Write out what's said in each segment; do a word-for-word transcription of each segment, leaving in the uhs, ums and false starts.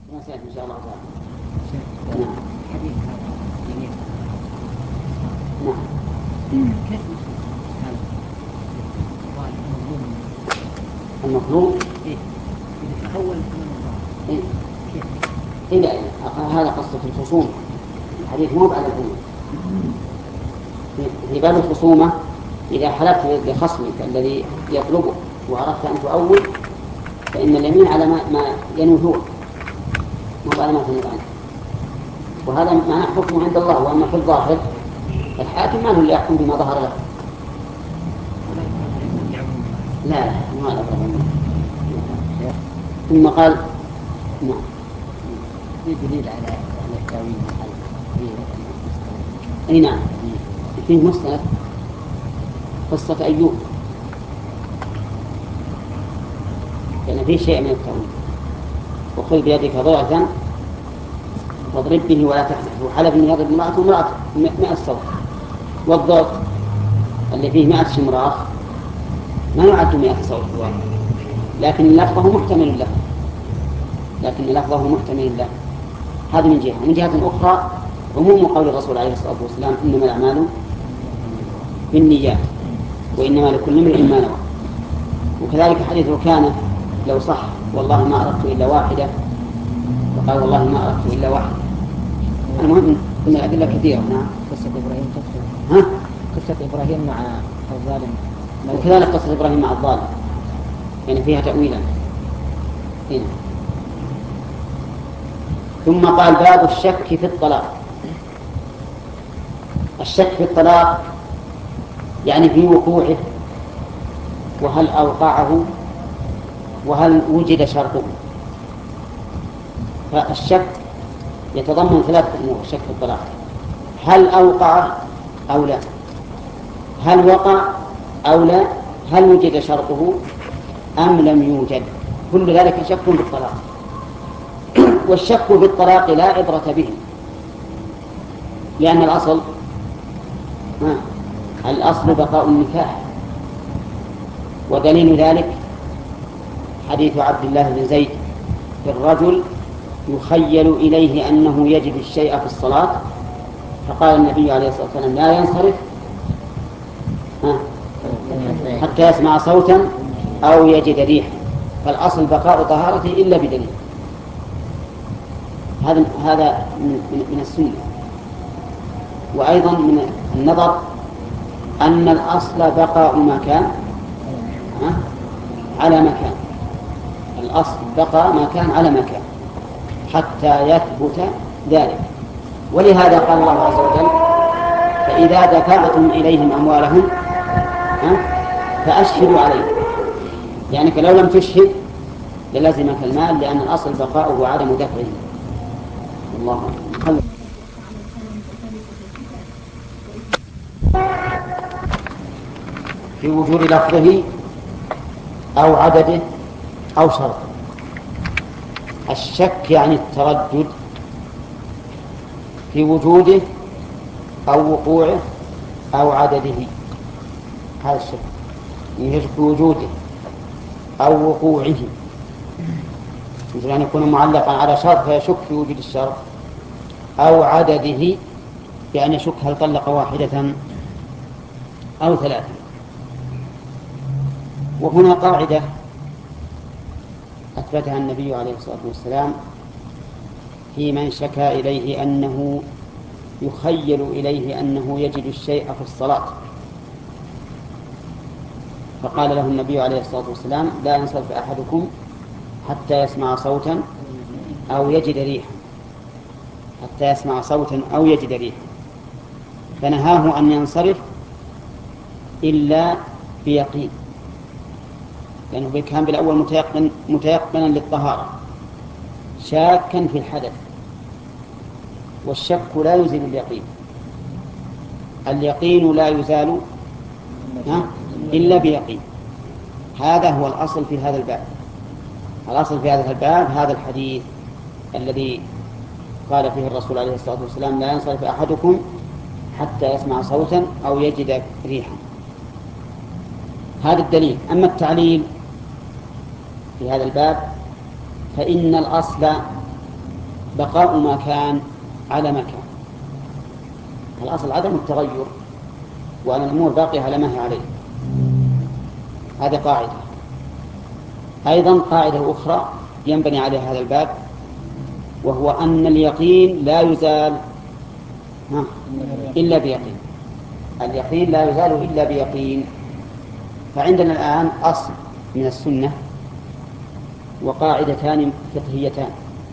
ما سيأتي إن شاء الله تعالى. نعم. حديث هذا يمين. نعم. كيف هذا؟ المطلوب إيه؟ إذا تحول من إيه؟ كيف؟ إيه لا هذا قصة الخصوم. الحديث مو بعد الخصوم. في باب الخصومة إذا حلفت لخصمك الذي يطلبه وأردت أن تؤول فإن اليمين على ما, ما ينوي هو مو على ما تنوي عنه، وهذا معنى حكمه عند الله. وأما في الظاهر الحاكم ما هو اللي يحكم بما ظهر له. لا لا ما أدري. ثم قال نعم في دليل على على التأويل. أي نعم فيه مسند قصة أيوب لأن فيه شيء من التأويل. وخذ بيدك ضغطا واضرب به ولا تحزن. وحلف أن يضرب امرأته امرأته مئة صوت. والضغط اللي فيه مئة شمراخ ما يعد مئة صوت لكن لفظه محتمل له لكن لفظه محتمل له. هذا من جهة. من جهة أخرى عموم قول الرسول عليه الصلاة والسلام إنما الأعمال بالنيات وإنما لكل امرئ ما نوى. وكذلك حديث كان لو صح والله ما أردت إلا واحدة وقال والله ما أردت إلا واحدة. المهم أن الأدلة كثيرة. نعم. قصة إبراهيم تدخل. ها؟ قصة إبراهيم مع الظالم. وكذلك قصة إبراهيم مع الظالم يعني فيها تأويلا. هنا. ثم قال باب الشك في الطلاق. الشك في الطلاق يعني في وقوعه وهل أوقعه وهل وجد شرطه. فالشك يتضمن ثلاثة أمور. الشك في الطلاق هل أوقع أو لا، هل وقع أو لا، هل وجد شرطه أم لم يوجد. كل ذلك شك بالطلاق. والشك بالطلاق لا عبرة به لأن الأصل ما الأصل بقاء النكاح. ودليل ذلك حديث عبد الله بن زيد في الرجل يخيل إليه أنه يجد الشيء في الصلاة فقال النبي عليه الصلاة والسلام لا ينصرف حتى يسمع صوتا أو يجد ريحا. فالأصل بقاء طهارته إلا بدليل. هذا هذا من السنة. وأيضا من النظر أن الأصل بقاء مكان على مكان. الأصل بقاء مكان على مكان حتى يثبت ذلك. ولهذا قال الله عز وجل فإذا دفعتم إليهم أموالهم فأشهدوا عليهم. يعني لو لم تشهد للزمك المال لأن الأصل بقاؤه وعدم دفعه. الله أكبر. في وجود لفظه أو عدده أو شرطه. الشك يعني التردد في وجوده أو وقوعه أو عدده. هذا الشك يشك في وجوده أو وقوعه مثل أن يكون معلقا على شرط فيشك في وجود الشرط أو عدده يعني يشك هل طلق واحدة أو ثلاثة. وهنا قاعدة أثبتها النبي عليه الصلاة والسلام في من شكى إليه أنه يخيل إليه أنه يجد الشيء في الصلاة فقال له النبي عليه الصلاة والسلام لا ينصرف أحدكم حتى يسمع صوتا أو يجد ريحا حتى يسمع صوتا أو يجد ريحا. فنهاه أن ينصرف إلا بيقين لأنه كان بالأول متيقن متيقنا للطهارة شاكا في الحدث. والشك لا يزيل اليقين. اليقين لا يزال إلا بيقين. هذا هو الأصل في هذا الباب. الأصل في هذا الباب هذا الحديث الذي قال فيه الرسول عليه الصلاة والسلام لا ينصرف أحدكم حتى يسمع صوتا أو يجد ريحا. هذا الدليل. أما التعليل في هذا الباب فإن الأصل بقاء ما كان على ما كان. الأصل عدم التغير، وأن الأمور باقية على ما هي عليه. هذه قاعدة. أيضا قاعدة أخرى ينبني عليها هذا الباب، وهو أن اليقين لا يزال إلا بيقين. اليقين لا يزال إلا بيقين. فعندنا الآن أصل من السنة وقاعدتان فقهيتان،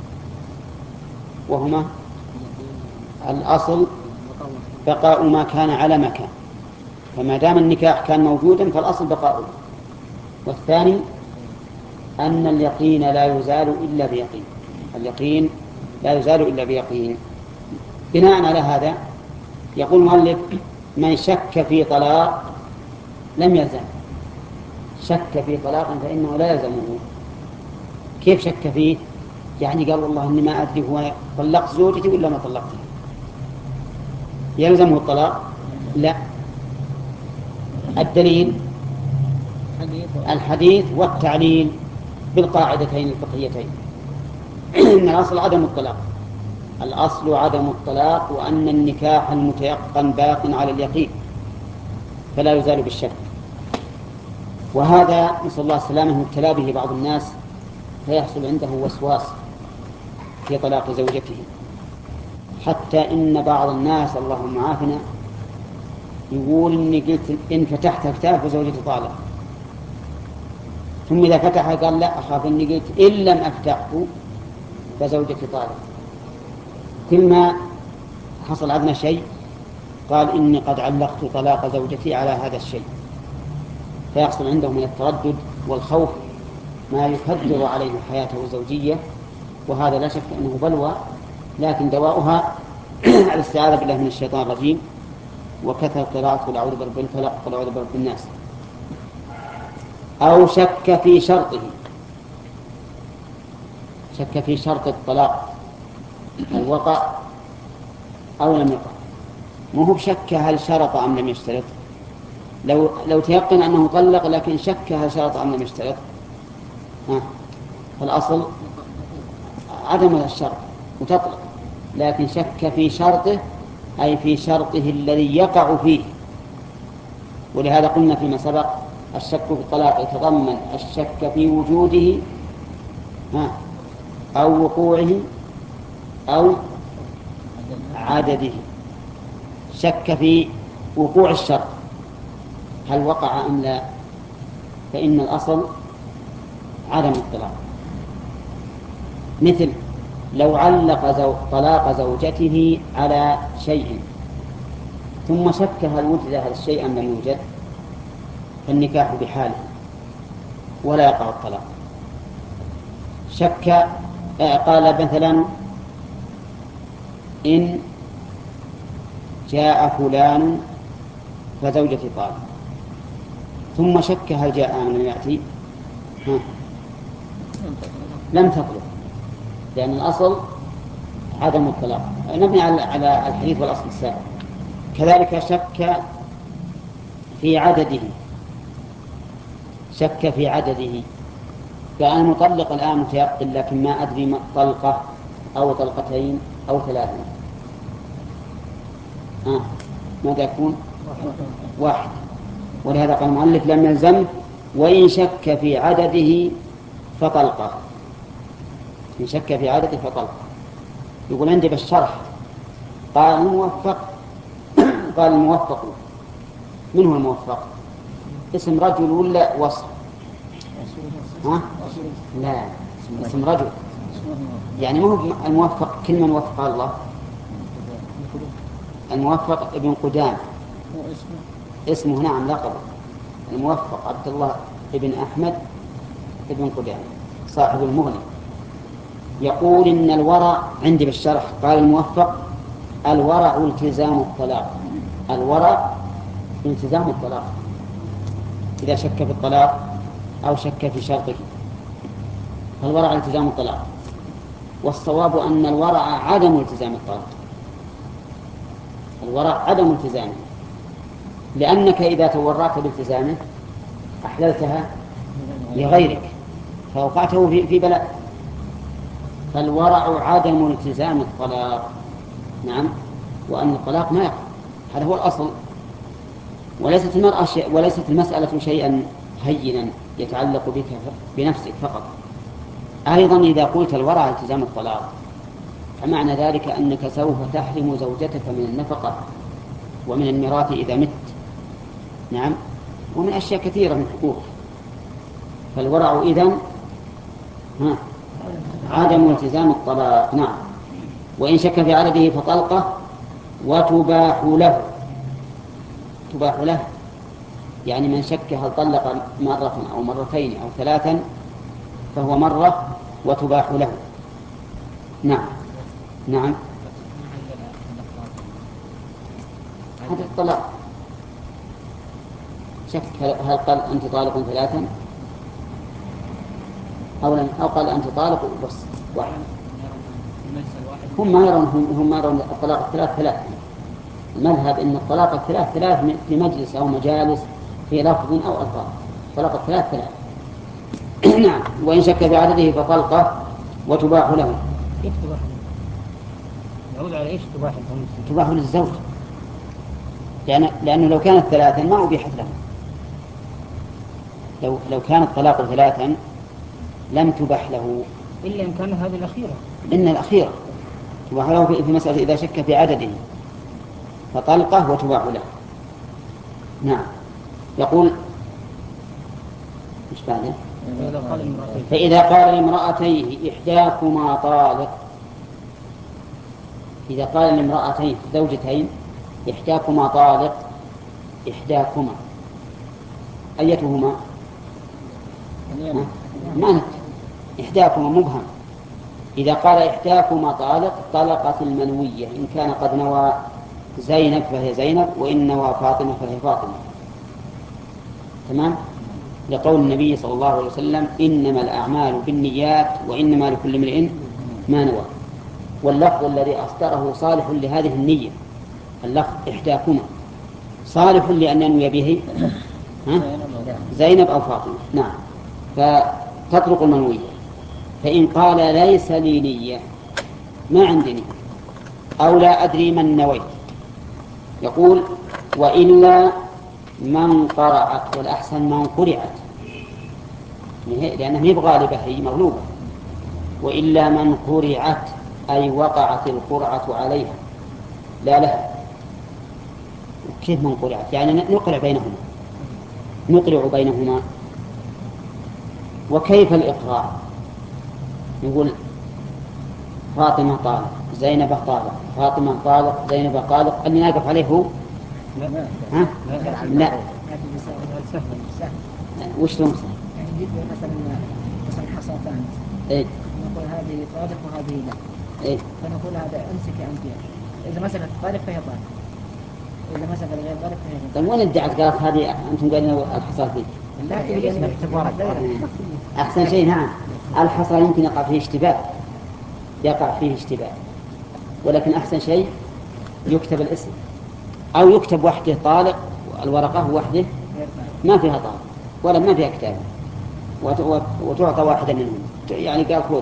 وهما الأصل بقاء ما كان على ما كان، فما دام النكاح كان موجودا فالأصل بقاؤه. والثاني أن اليقين لا يزال إلا بيقين. اليقين لا يزال إلا بيقين. بناء على هذا يقول المؤلف: من شك في طلاق لم يلزم. شك في طلاق فإنه لا يلزمه. كيف شك فيه؟ يعني قال والله إني ما أدري هو طلقت زوجتي ولا ما طلقتها، يلزمه الطلاق؟ لا. الدليل الحديث والتعليل بالقاعدتين الفقهيتين. إن الأصل عدم الطلاق، الأصل عدم الطلاق، وأن النكاح المتيقن باق على اليقين فلا يزال بالشك. وهذا نسأل الله السلامة مبتلى به بعض الناس، فيحصل عنده وسواس في طلاق زوجته، حتى إن بعض الناس اللهم عافنا يقول إني قلت إن فتحت كتاب فزوجتي طالق، ثم إذا فتحها قال لا أخاف إني قلت إن لم أفتحه فزوجتي طالق. كل ما حصل عندنا شيء قال إني قد علقت طلاق زوجتي على هذا الشيء، فيحصل عنده من التردد والخوف ما يكدر عليه حياته الزوجية، وهذا لا شك أنه بلوى، لكن دواؤها الاستعاذة بالله من الشيطان الرجيم وكثر قراءة قل أعوذ برب الفلق قل أعوذ برب الناس. أو شك في شرطه، شك في شرط الطلاق هل وقع أو لم يقع. ما هو بشك هل شرط أم لم يشترط. لو لو تيقن أنه طلق لكن شك هل شرط أم لم يشترط، ها فالأصل عدم الشرط وتطلق، لكن شك في شرطه أي في شرطه الذي يقع فيه. ولهذا قلنا فيما سبق الشك في الطلاق يتضمن الشك في وجوده ها أو وقوعه أو عدده. شك في وقوع الشرط هل وقع أم لا، فإن الأصل عدم الطلاق. مثل لو علق زو... طلاق زوجته على شيء ثم شك هل وجد هذا الشيء أم لم يوجد، فالنكاح بحاله ولا يقع الطلاق. شك قال مثلا إن جاء فلان فزوجتي طالق، ثم شك هل جاء أم لم يأتي، ها. لم تطلق، لأن الأصل عدم الطلاق، نبني على الحديث والأصل السابق. كذلك شك في عدده، شك في عدده كأن مطلق الآن متيقن لكن ما أدري طلقة أو طلقتين أو ثلاثة، آه. ماذا يكون؟ واحد. ولهذا قال المؤلف لم يلزم وإن شك في عدده فطلقة. إن شك في عدده فطلقة. يقول عندي بالشرح قال الموفق قال الموفق من هو الموفق؟ اسم رجل ولا وصف؟ ها؟ لا، اسم رجل، يعني ما هو الموفق كل من وفق الله. الموفق ابن قدام اسمه، نعم لقبه الموفق عبد الله ابن أحمد ابن قدام صاحب المغني. يقول إن الورع عندي بالشرح قال الموفق الورع التزام الطلاق، الورع التزام الطلاق إذا شك في الطلاق أو شك في شرطه، فالورع التزام الطلاق. والصواب أن الورع عدم التزام الطلاق، الورع عدم التزامه، لأنك إذا تورعت بالتزامه أحللتها لغيرك فوقعته في بلاء. فالورع عدم التزام الطلاق. نعم، وأن الطلاق ما يقع، هذا هو الأصل. وليست المرأة شيء، وليست المسألة شيئا هينا يتعلق بك بنفسك فقط. أيضا إذا قلت الورع التزام الطلاق فمعنى ذلك أنك سوف تحرم زوجتك من النفقة ومن الميراث إذا مت. نعم، ومن أشياء كثيرة من حقوق. فالورع إذن ها عدم التزام الطلاق. نعم، وإن شك في عدده فطلقة وتباح له. تباح له يعني من شك هل طلق مرة أو مرتين أو ثلاثا فهو مرة وتباح له. نعم. نعم، هذا الطلاق شك هل قال أنت طالق ثلاثا أو لم، أو قال أنت طالق بس واحد. هم ما يرون هم ما يرون الطلاق الثلاث ثلاث. المذهب إن الطلاق الثلاث ثلاث في مجلس أو مجالس في لفظ أو ألفاظ. طلاق الثلاث ثلاث. نعم، وإن شك في عدده فطلقة وتباح له. كيف تباح له؟ يعود على إيش تباح له؟ تباح للزوج، لأن لأنه لو كانت ثلاثا ما أبيحت له. لو لو كان الطلاق ثلاثا لم تباح له إلا إن كان هذه الأخيرة. إن الأخيرة تباح له في مسألة إذا شك في عدده فطلقه وتباح له. نعم، يقول مش بعده؟ فإذا قال لامرأتيه إحداكما طالق. إذا قال لامرأتين زوجتين إحداكما طالق، إحداكما أيتهما؟ ما نت إحداكما مبهم. إذا قال إحداكما طالق طلقت المنوية، إن كان قد نوى زينب فهي زينب، وإن نوى فاطمة فهي فاطمة. تمام؟ لقول النبي صلى الله عليه وسلم إنما الأعمال بالنيات وإنما لكل امرئ ما نوى. واللفظ الذي أصدره صالح لهذه النية، اللفظ إحداكما صالح لأن ينوي به زينب أو فاطمة. نعم، فتطلق المنوية. فإن قال ليس لي نية، ما عندي نية، أو لا أدري من نويت، يقول وإلا من قرعت، والأحسن من قرعت لأنها هي بغالبة، هي مغلوبة. وإلا من قرعت أي وقعت القرعة عليها لا لها. كيف من قرعت؟ يعني نقرع بينهما، نقرع بينهما. وكيف الإقراع؟ نقول فاطمة طالق، زينب طالق، فاطمة طالق، زينب طالق. اللي نقف عليه هو ها؟ لا، وش لهم سهل؟ يعني نجيب مثلا مثلا حصاتان، إيه؟ نقول هذه طالق وهذه لا، إيه؟ فنقول هذا أمسك أنت. إذا مثلا طالق فهي طالق، إذا مثلا غير طالق فهي غير. طيب وين ادعت قالت هذه أنتم قالين الحصات دي؟ لا تبي اسمك تبارك. أحسن شيء. نعم، الحصى يمكن يقع فيه اشتباه، يقع فيه اشتباه، ولكن أحسن شيء يكتب الاسم، أو يكتب وحده طالق والورقة وحده ما فيها طالق ولا ما فيها كتاب، وتعطى واحدة منهم، يعني قال خذ.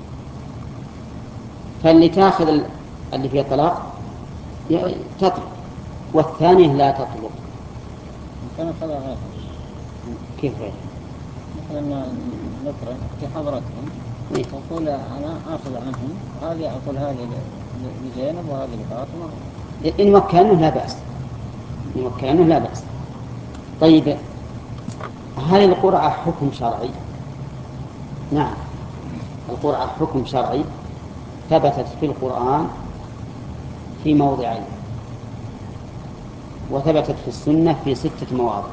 فاللي تأخذ اللي فيه الطلاق تطلق، والثانية لا تطلق. كان خذها غير. كيف غير؟ مثلا نقرأ في حضرتهم يقول أنا أخذ عنهم، هذه أقول هذه لزينب وهذه لفاطمة. إن مكانه لا بأس، إن مكانه لا بأس. طيب، هل القرعة حكم شرعي؟ نعم، القرعة حكم شرعي ثبتت في القرآن في موضعين، وثبتت في السنة في ستة مواضع.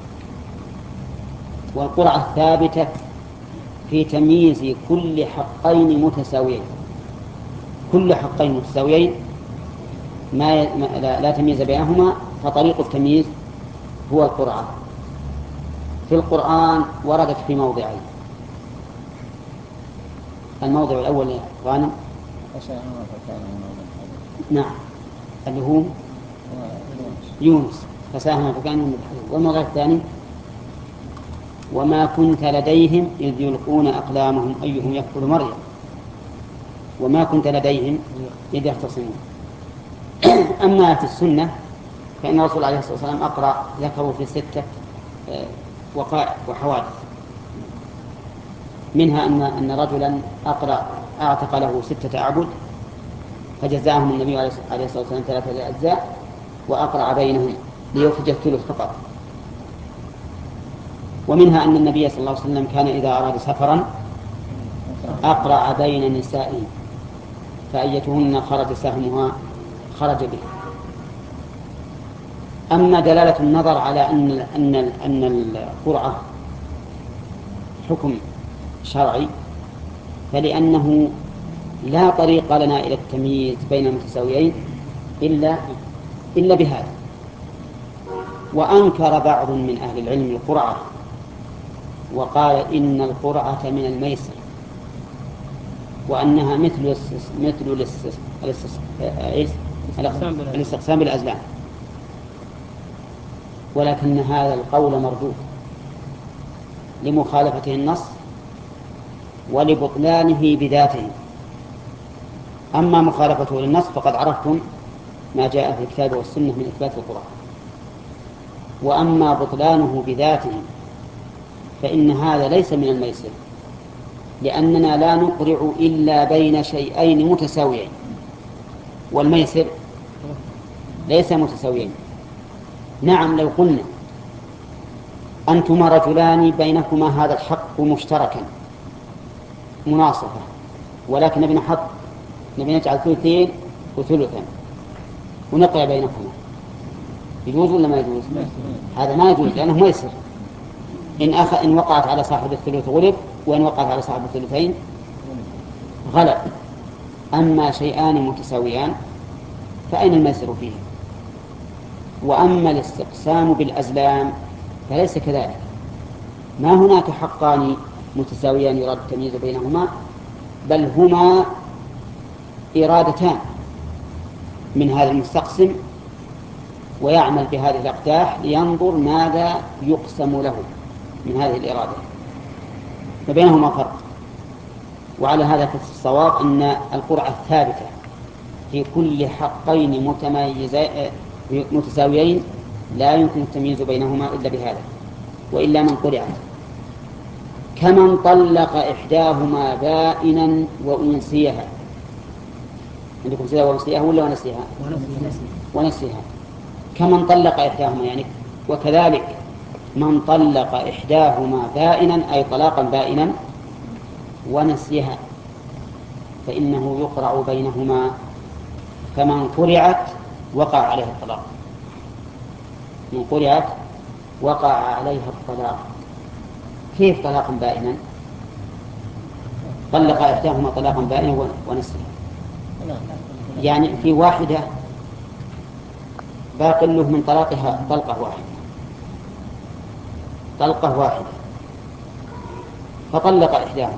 والقرعة ثابتة في تمييز كل حقين متساويين، كل حقين متساويين ما لا, لا تمييز بينهما، فطريق التمييز هو القرعة. في القرآن وردت في موضعين. الموضع الأول غانم، نعم، اللي هو يونس، فساهم فكان من الحديث. والموضع الثاني وما كنت لديهم إذ يلقون أقلامهم أيهم يكفل مريم. وما كنت لديهم إذ يختصمون. أما في السنة فإن الرسول عليه الصلاة والسلام أقرأ ذكروا في ستة وقائع وحوادث، منها أن أن رجلا أقرأ أعتق له ستة أعبد فجزاهم النبي عليه الصلاة والسلام ثلاثة أجزاء وأقرأ بينهم ليخرج الثلث فقط. ومنها أن النبي صلى الله عليه وسلم كان إذا أراد سفرا أقرأ بين نسائه فأيتهن خرج سهمها خرج به. أما دلالة النظر على أن أن أن القرعة حكم شرعي فلأنه لا طريق لنا إلى التمييز بين المتساويين إلا إلا بهذا. وأنكر بعض من أهل العلم القرعة وقال إن القرعة من الميسر وأنها مثل مثل الاستقسام بالأزلام، ولكن هذا القول مردود لمخالفته النص ولبطلانه بذاته. أما مخالفته للنص فقد عرفتم ما جاء في الكتاب والسنة من إثبات القرآن. وأما بطلانه بذاته فإن هذا ليس من الميسر، لأننا لا نقرع إلا بين شيئين متساويين، والميسر ليس متساويين. نعم لو قلنا أنتما رجلان بينكما هذا الحق مشتركا مناصفة، ولكن نبي نحط نبي نجعل ثلثين وثلثا ونقرأ بينكما، يجوز ولا ما يجوز؟ هذا ما يجوز لأنه ميسر. إن, أخ... إن وقعت على صاحب الثلث غلب، وإن وقعت على صاحب الثلثين غلب. أما شيئان متساويان فأين الميسر فيه؟ وأما الاستقسام بالأزلام فليس كذلك، ما هناك حقان متساويان يراد التمييز بينهما، بل هما إرادتان من هذا المستقسم ويعمل بهذه الأقداح لينظر ماذا يقسم له من هذه الإرادة، فبينهما فرق. وعلى هذا فالصواب أن القرعة ثابتة في كل حقين متساويين لا يمكن التمييز بينهما إلا بهذا، وإلا من قرعت كمن طلق إحداهما بائنا وأنسيها. عندكم سيها وأنسيها ولا ونسيها؟ ونسيها. كمن طلق إحداهما يعني، وكذلك من طلق إحداهما بائنا أي طلاقا بائنا ونسيها فإنه يقرع بينهما، فمن قرعت وقع عليها الطلاق، من قرعت وقع عليها الطلاق. كيف طلاقا بائنا؟ طلق إحداهما طلاقا بائنا ونسيها، يعني في واحدة باق له من طلاقها طلقة واحدة طلقة واحدة فطلق إحداهما،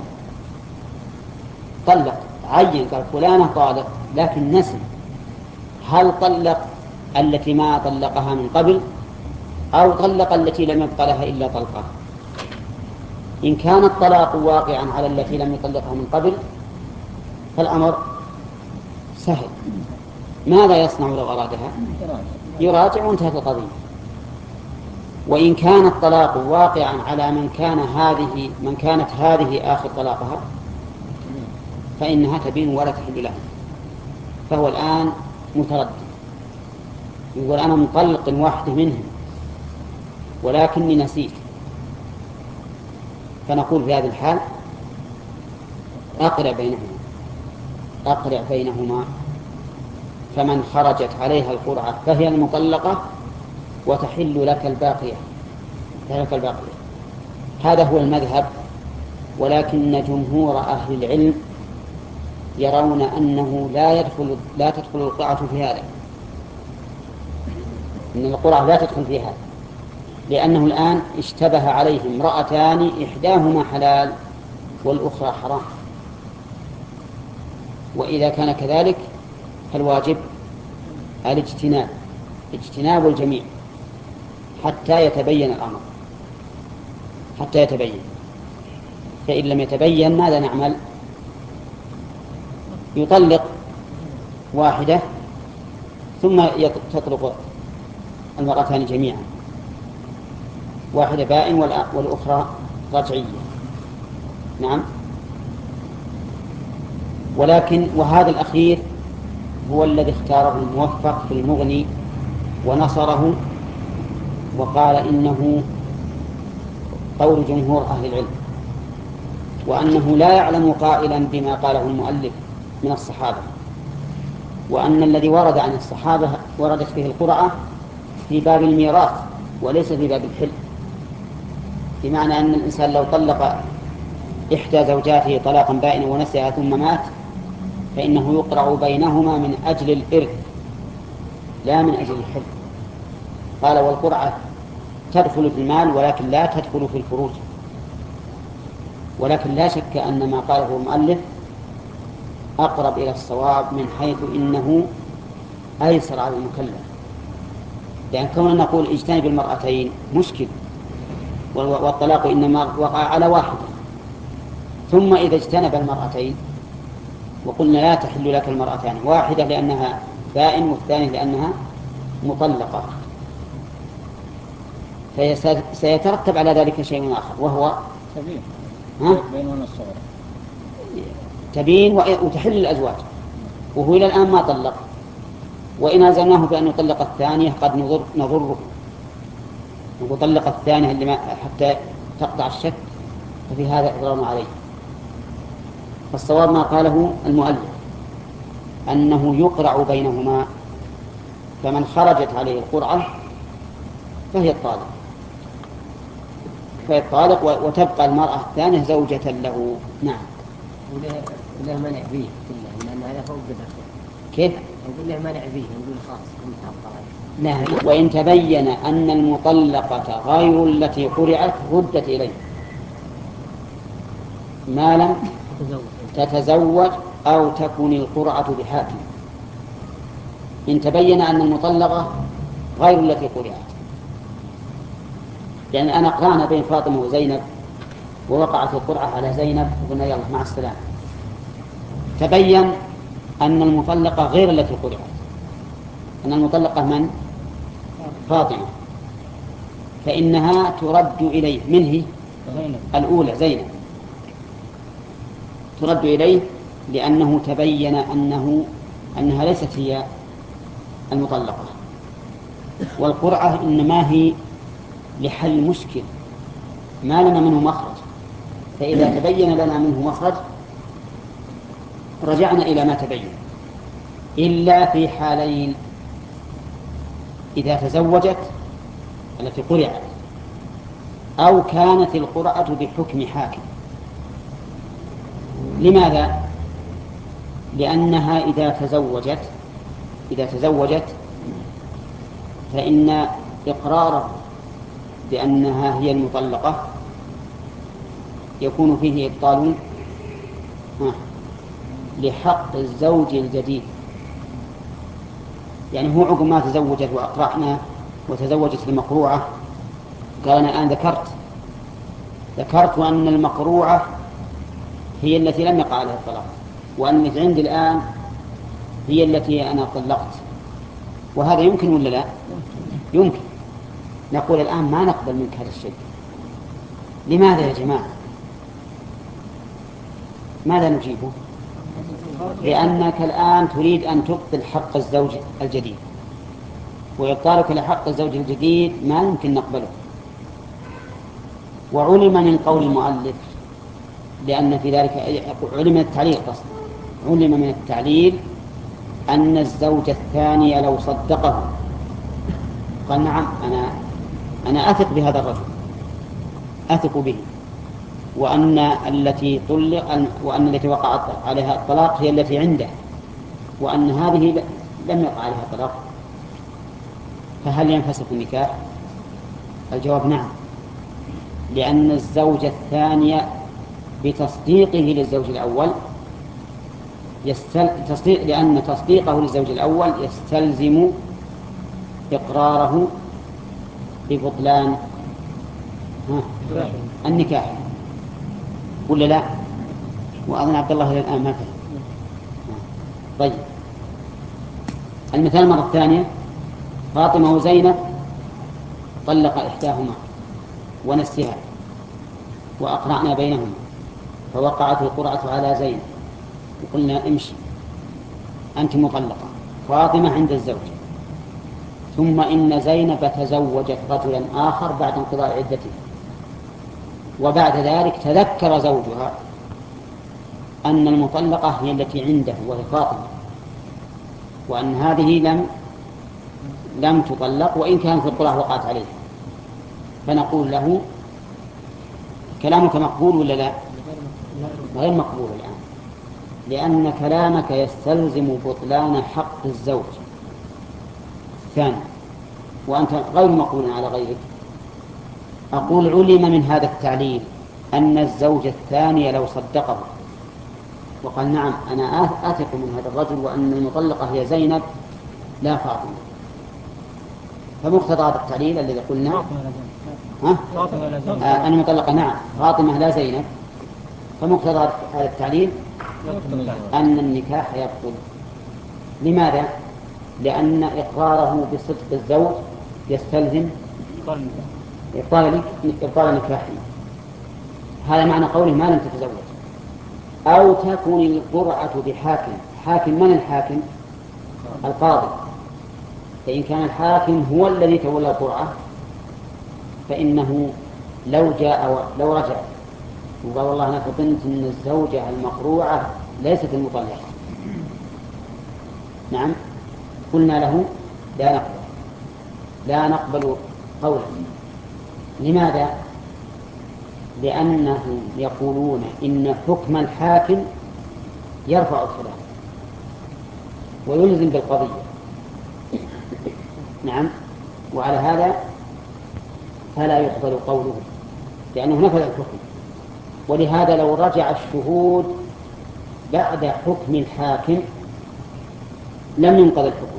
طلق عين قال فلانة طالق، لكن نسي هل طلق التي ما طلقها من قبل أو طلق التي لم يبق لها إلا طلقة. إن كان الطلاق واقعا على التي لم يطلقها من قبل فالأمر سهل، ماذا يصنع لو أرادها؟ يراجع وانتهت القضية. وإن كان الطلاق واقعا على من كان هذه من كانت هذه آخر طلاقها فإنها تبين ولا تحل له، فهو الآن متردد يقول أنا مطلق واحدة منهم ولكني نسيت، فنقول في هذه الحال أقرع بينهما أقرع بينهما فمن خرجت عليها القرعة فهي المطلقة وتحل لك الباقية لك الباقية. هذا هو المذهب، ولكن جمهور أهل العلم يرون أنه لا يدخل لا تدخل القرعة في هذا، إن القرعة لا تدخل في هذا، لأنه الآن اشتبه عليه امرأتان إحداهما حلال والأخرى حرام، وإذا كان كذلك فالواجب الاجتناب اجتناب الجميع حتى يتبين الأمر حتى يتبين. فإن لم يتبين ماذا نعمل؟ يطلق واحدة ثم تطلق المرأتان جميعا، واحدة بائن والأخرى رجعية. نعم. ولكن وهذا الأخير هو الذي اختاره الموفق في المغني ونصره، وقال إنه قول جمهور أهل العلم، وأنه لا يعلم قائلا بما قاله المؤلف من الصحابة، وأن الذي ورد عن الصحابة وردت فيه القرعة في باب الميراث وليس في باب الحل، بمعنى أن الإنسان لو طلق إحدى زوجاته طلاقا بائنا ونسيها ثم مات فإنه يقرع بينهما من أجل الإرث لا من أجل الحل. قال والقرعة تدخل في المال ولكن لا تدخل في الفروج. ولكن لا شك أن ما قاله المؤلف أقرب إلى الصواب من حيث إنه أيسر على المكلف، لأن كوننا نقول اجتنب المرأتين مشكل، والطلاق إنما وقع على واحدة، ثم إذا اجتنب المرأتين وقلنا لا تحل لك المرأتان، واحدة لأنها بائن والثانية لأنها مطلقة، فسيترتب على ذلك شيء آخر وهو تبين ها؟ بين الصغر تبين وتحل الأزواج، وهو إلى الآن ما طلق، وإن ألزمناه بأن يطلق الثانية قد نضر نضره وطلق الثانية اللي ما حتى تقطع الشك، ففي هذا إضرار عليه. فالصواب ما قاله المؤلف أنه يقرع بينهما، فمن خرجت عليه القرعة فهي الطالق فهي الطالق وتبقى المرأة الثانية زوجة له. نعم. وله منع فيه لأن هذا فوق بدر. كيف؟ يقول له منع فيه يقول خاص لا. وإن تبين أن المطلقة غير التي قرعت ردت إليه ما لم تتزوج أو تكون القرعة بحاكم. إن تبين أن المطلقة غير التي قرعت، لأن أنا قرأنا بين فاطمة وزينب ووقعت القرعة على زينب وقلنا يلا مع السلامة، تبين أن المطلقة غير التي قرعت، أن المطلقة من؟ فاطمة، فإنها ترد إليه. من هي؟ الأولى زينب ترد إليه لأنه تبين أنه أنها ليست هي المطلقة، والقرعة إنما هي لحل مشكل ما لنا منه مخرج، فإذا تبين لنا منه مخرج رجعنا إلى ما تبين، إلا في حالين: إذا تزوجت التي قرعت أو كانت القرعة بحكم حاكم. لماذا؟ لأنها إذا تزوجت إذا تزوجت فإن إقراره بأنها هي المطلقة يكون فيه إبطال لحق الزوج الجديد. يعني هو عقب ما تزوجت وأقرأنا وتزوجت المقروعة قال أنا الآن ذكرت ذكرت أن المقروعة هي التي لم يقع عليها الطلاق، وأن عندي الآن هي التي أنا طلقت، وهذا يمكن ولا لا؟ يمكن. نقول الآن ما نقبل منك هذا الشيء. لماذا يا جماعة؟ ماذا نجيبه؟ لأنك الآن تريد أن تبطل حق الزوج الجديد، وإبطالك لحق الزوج الجديد ما يمكن نقبله. وعلم من قول المؤلف، لأن في ذلك علم من التعليل قصد علم من التعليل أن الزوج الثاني لو صدقه قال نعم أنا أنا أثق بهذا الرجل، أثق به، وأن التي طلق وأن التي وقعت عليها الطلاق هي التي عنده، وأن هذه لم يقع عليها الطلاق، فهل ينفسخ النكاح؟ الجواب نعم، لأن الزوج الثاني بتصديقه للزوج الأول يستل... تصديق لأن تصديقه للزوج الأول يستلزم إقراره ببطلان النكاح، ولا لا؟ وأظن عبد الله الآن ما فهم. طيب المثال مرة ثانية، فاطمة وزينب طلق إحداهما ونسيها وأقرعنا بينهما فوقعت القرعة على زينب وقلنا امشي أنت مطلقة، فاطمة عند الزوج، ثم إن زينب تزوجت رجلا آخر بعد انقضاء عدته، وبعد ذلك تذكر زوجها أن المطلقة هي التي عنده وهي فاطمة، وأن هذه لم لم تطلق وإن كانت القرعة وقعت عليه، فنقول له كلامك مقبول ولا لا؟ غير مقبول الآن، لأن كلامك يستلزم بطلان حق الزوج الثاني وأنت غير مقبول على غيرك. أقول علم من هذا التعليل أن الزوج الثاني لو صدقه وقال نعم أنا أثق من هذا الرجل وأن المطلقة هي زينب لا فاطمة، فمقتضى هذا التعليل الذي قلنا ها؟ آه أن المطلقة نعم فاطمة لا زينب، فمقتضى هذا التعليل أن النكاح يبطل. لماذا؟ لأن إقراره بصدق الزوج يستلزم إبطال إبطال نكاحه. هذا معنى قوله ما لم تتزوج. أو تكون القرعة بحاكم. حاكم من الحاكم؟ القاضي. فإن كان الحاكم هو الذي تولى القرعة فإنه لو جاء لو رجع وقال والله أنا فطنت أن الزوجة المقروعة ليست المطلقة، نعم، قلنا له لا نقبل لا نقبل قولا. لماذا؟ لأنهم يقولون إن حكم الحاكم يرفع الخلاف ويلزم بالقضية، نعم، وعلى هذا فلا يقبل قوله لأنه نفذ الحكم. ولهذا لو رجع الشهود بعد حكم الحاكم لم ينقض الحكم.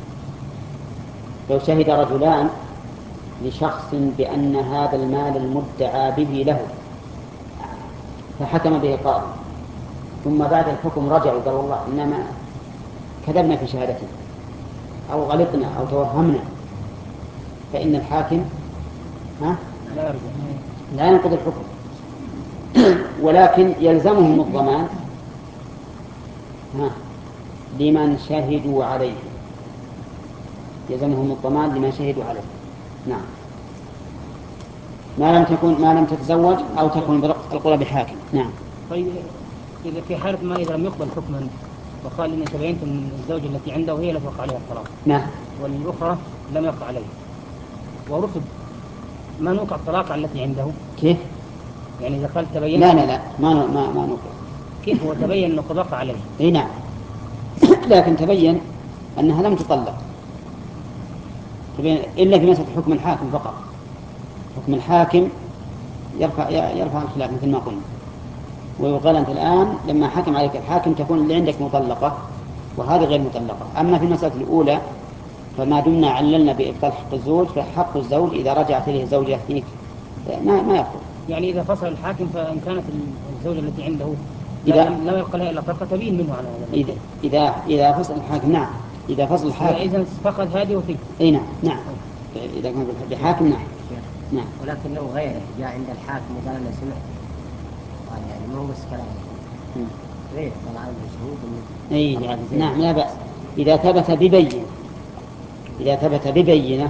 لو شهد رجلان لشخص بأن هذا المال المدعى به له فحكم به القاضي ثم بعد الحكم رجعوا قالوا والله إنما كذبنا في شهادتنا أو غلطنا أو توهمنا، فإن الحاكم ها؟ لا ينقض الحكم ولكن يلزمهم الضمان ها؟ لمن شهدوا عليه، يلزمهم الضمان لمن شهدوا عليه. نعم، ما لم تكن ما لم تتزوج أو تكن القرى بحاكم. نعم. طيب إذا في حالة ما إذا لم يقبل حكما وقال إني تبينت من الزوجة التي عنده وهي التي وقع عليها الطلاق، نعم، والأخرى لم يقع عليها ورفض، ما نوقع الطلاق على التي عنده؟ كيف؟ يعني إذا قال تبين لا لا لا ما ما ما نوقع. كيف هو تبين أنه قد وقع عليه؟ إيه نعم لكن تبين أنها لم تطلق تبين إلا في مسألة حكم الحاكم فقط. حكم الحاكم يرفع يرفع الخلاف مثل ما قلنا، ويقال أنت الآن لما حكم عليك الحاكم تكون اللي عندك مطلقة وهذه غير مطلقة. أما في المسألة الأولى فما دمنا عللنا بإبطال حق الزوج فحق الزوج إذا رجعت إليه زوجة فيك ما ما يقول. يعني إذا فصل الحاكم فإن كانت الزوجة التي عنده إذا لم يبقى لها إلا طلقة تبين منه على هذا. إذا إذا إذا فصل الحاكم نعم، إذا فصل الحاكم إذا فقد هذه وتلك. أي نعم نعم إذا كان بحاكم نعم نعم. ولكن لو غيره جاء عند الحاكم وقال أنا سمعت قال يعني ما هو بس كلام غير طلع عنده شهود. أي نعم لا بأس إذا ثبت ببينة إذا ثبت ببينة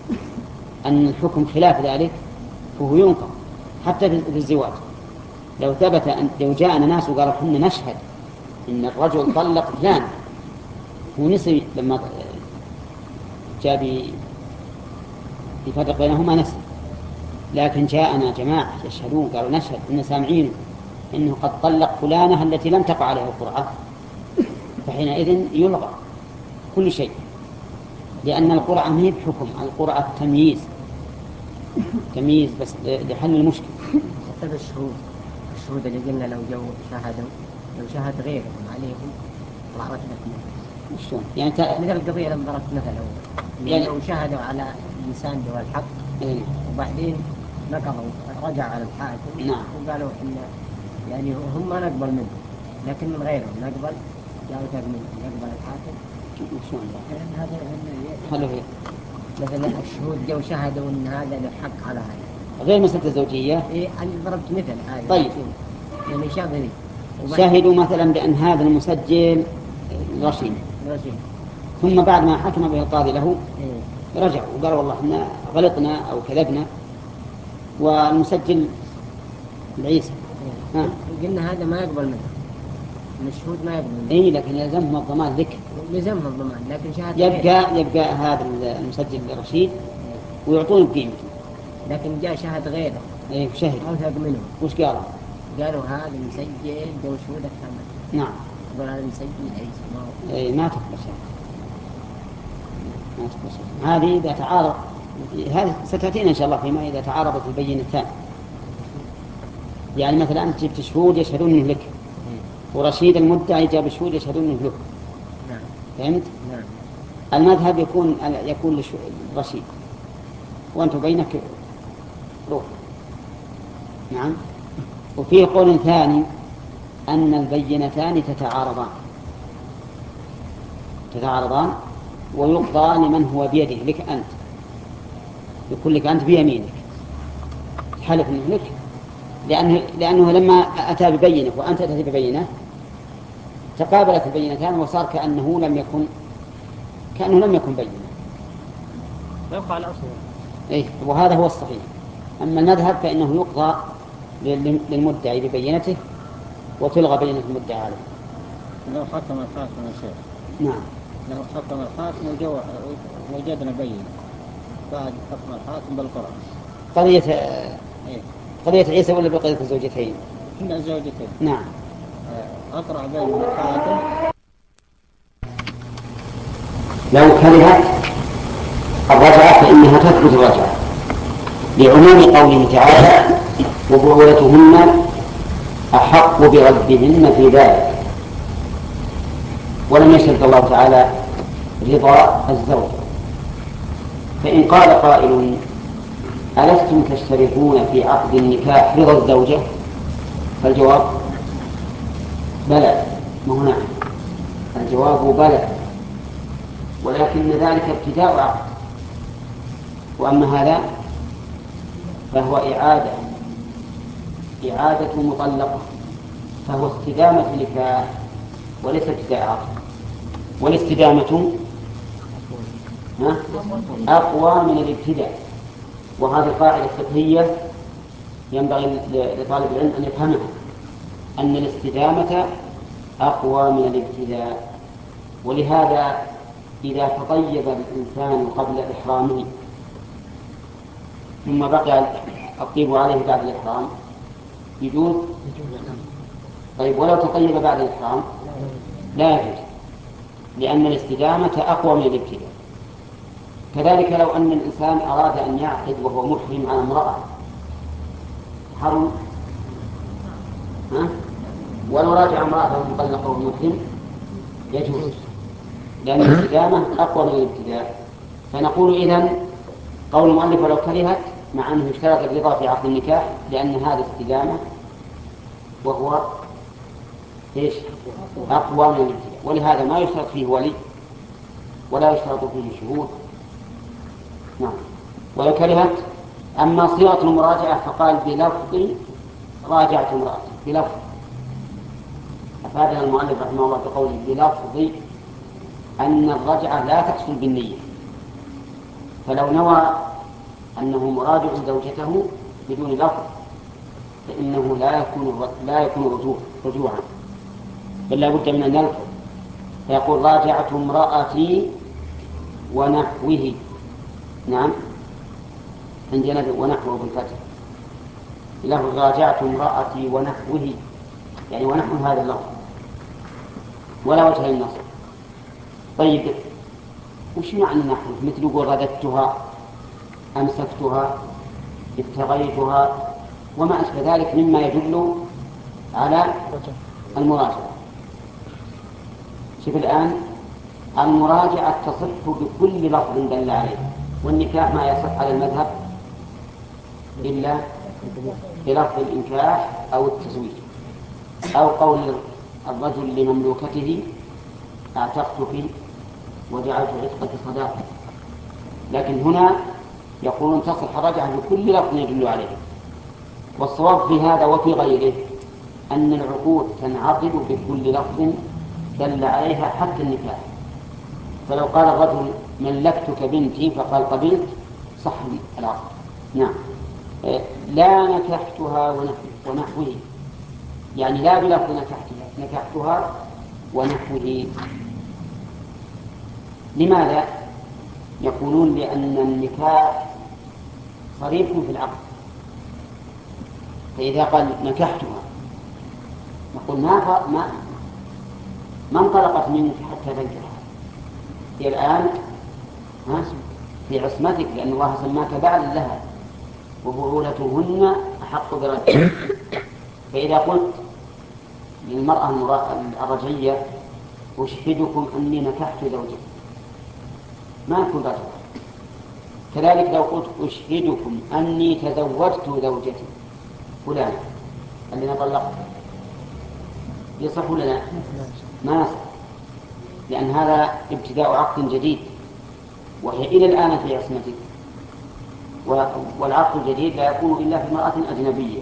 أن الحكم خلاف ذلك فهو ينقض حتى في الزواج. لو ثبت أن لو جاءنا ناس وقالوا حنا نشهد إن الرجل طلق فلان ونسي لما جاء يفرق بينهما نسي، لكن جاءنا جماعة يشهدون قالوا نشهد إن سامعين إنه قد طلق فلانة التي لم تقع عليها القرعة، فحينئذ يلغى كل شيء، لأن القرعة ما هي بحكم، القرعة تمييز تمييز بس لحل المشكلة. حتى الشهود الشهود اللي قلنا لو جو شاهدوا لو شاهد غيرهم عليهم طلعت لك شلون؟ يعني تا... مثل القضية لما ضربت مثلا يعني لو شاهدوا على إنسان ذو الحق إيه؟ وبعدين نقضوا رجع على الحاكم نعم. وقالوا إن يعني هم ما نقبل منه لكن من غيرهم نقبل جاء من يقبل الحاكم. شلون هذا هل هي مثلا الشهود جو شهدوا ان هذا له حق على هذا غير مسألة الزوجية؟ إيه أنا ضربت مثل هذا. طيب. يعني شاهدوا شاهدوا مثلا بأن هذا المسجل رشيد. رشيد. ثم بعد ما حكم به القاضي له إيه. رجعوا وقالوا والله احنا غلطنا أو كذبنا، والمسجل العيسى. إيه. ها. قلنا هذا ما يقبل منه، المشهود ما يقبل منه. اي لكن يلزمهم الضمان ذكر. يلزمهم الضمان لكن شهادة يبقى غير. يبقى هذا المسجل رشيد ويعطون بقيمته. لكن جاء شهد غيره. اي شهد. أوثق منه. وش قالوا؟ قالوا هذا مسجل جو شهودك كمان. نعم. قالوا هذا مسجل عيسى ما هو. اي ما تقبل شهادة. ما تقبل شهادة. هذه إذا تعارض، هذه ستأتينا إن شاء الله فيما إذا تعارضت البينتان. يعني مثلا أنت جبت شهود يشهدون أنه لك، ورشيد المدعي جاب شهود يشهدون أنه له. نعم. فهمت؟ نعم. المذهب يكون يكون للرشيد وأنت بينك روح. نعم. وفي قول ثاني أن البينتان تتعارضان تتعارضان ويقضى لمن هو بيده، لك أنت، يقول لك أنت بيمينك حلف أنه لك، لأنه, لأنه لما أتى ببينة وأنت أتى ببينة تقابلت البينتان وصار كأنه لم يكن كأنه لم يكن بينة. يبقى على أصله. إيه، وهذا هو الصحيح. أما المذهب فإنه يقضى للمدعي ببينته وتلغى بينة المدعي عليه. لو حكم الحاكم يا شيخ. نعم. لو حكم الحاكم وجو وجدنا بينة بعد حكم الحاكم بالقرآن. قضية إيه؟ قضية عيسى ولا بقضية الزوجتين؟ كنا الزوجتين. نعم. أقرأ بين الحاكم. لو كرهت الرجعة فإنها تثبت الرجعة لعموم قوله تعالى وبعولتهن أحق بردهن في ذلك، ولم يشرط الله تعالى رضا الزوج. فإن قال قائل ألستم تشترطون في عقد النكاح رضا الزوجة؟ فالجواب بلى. ما هو نعم، الجواب بلى، ولكن ذلك ابتداء عقد، وأما هذا فهو إعادة إعادة مطلقة، فهو استدامة نكاح وليس ابتداء عقد. والاستدامة أقوى من الابتداء، وهذه القاعدة الفقهية ينبغي لطالب العلم أن يفهمها، أن الاستدامة أقوى من الابتداء. ولهذا إذا تطيب الإنسان قبل إحرامه ثم بقي الطيب عليه بعد الإحرام يجوز؟ طيب ولو تطيب بعد الإحرام لا يجوز، لأن الاستدامة أقوى من الابتداء. كذلك لو أن الإنسان أراد أن يعقد وهو محرم على امرأة حرم، ها؟ ولو راجع امرأة مطلقة وهو محرم يجوز، لأن الاستدامة أقوى من الابتداء. فنقول إذن قول المؤلف ولو كرهت، مع أنه اشترط الرضا في عقد النكاح، لأن هذا استدامة وهو إيش؟ أقوى من الابتداء، ولهذا ما يشترط فيه ولي ولا يشترط فيه شهود. نعم. ولو كرهت. أما صيغة المراجعة فقال بلفظ راجعت امرأتي، بلفظ. أفادنا المؤلف رحمه الله بقوله بلفظ أن الرجعة لا تحصل بالنية، فلو نوى أنه مراجع زوجته بدون لفظ فإنه لا يكون لا يكون رجوع رجوعا، بل لا بد من أن يلفظ، فيقول راجعت امرأتي ونحوه. نعم، عندنا ونحوه بالفتح، لفظ راجعت امرأتي ونحوه، يعني ونحو هذا اللفظ ولا وجه للنصر. طيب وش معنى نحو؟ مثل يقول رددتها، أمسكتها، ابتغيتها، وما أشبه ذلك مما يدل على المراجعة. شوف الآن المراجعة تصح بكل لفظ دل عليه، والنكاح ما يصح على المذهب إلا بلفظ الإنكاح أو التزويج أو قول الرجل لمملوكته أعتقتك وجعلت عتقك صداقة. لكن هنا يقولون تصح الرجعة بكل لفظ يدل عليه. والصواب في هذا وفي غيره أن العقود تنعقد بكل لفظ دل عليها حتى النكاح. فلو قال الرجل ملكتك بنتي فقال قبلت صح العقد. نعم. لا نكحتها ونحوه، يعني لا بلفظ نكحتها نكحتها ونحوه. لماذا؟ يقولون لأن النكاح صريح في العقد، فإذا قال نكحتها نقول ما ما ما انطلقت منك حتى تنكحها، هي الآن في عصمتك، لأن الله سماك بعلا لها وبعولتهن أحق بردها. فإذا قلت للمرأة الرجعية أشهدكم أني نكحت زوجتي ما يكون رجل. كذلك لو قلت أشهدكم أني تزوجت زوجتي فلان الذي طلقته يصح ولا لا؟ ما يصح، لأن هذا ابتداء عقد جديد وهي إلى الآن في عصمتك، والعقد الجديد لا يكون إلا في امرأة أجنبية.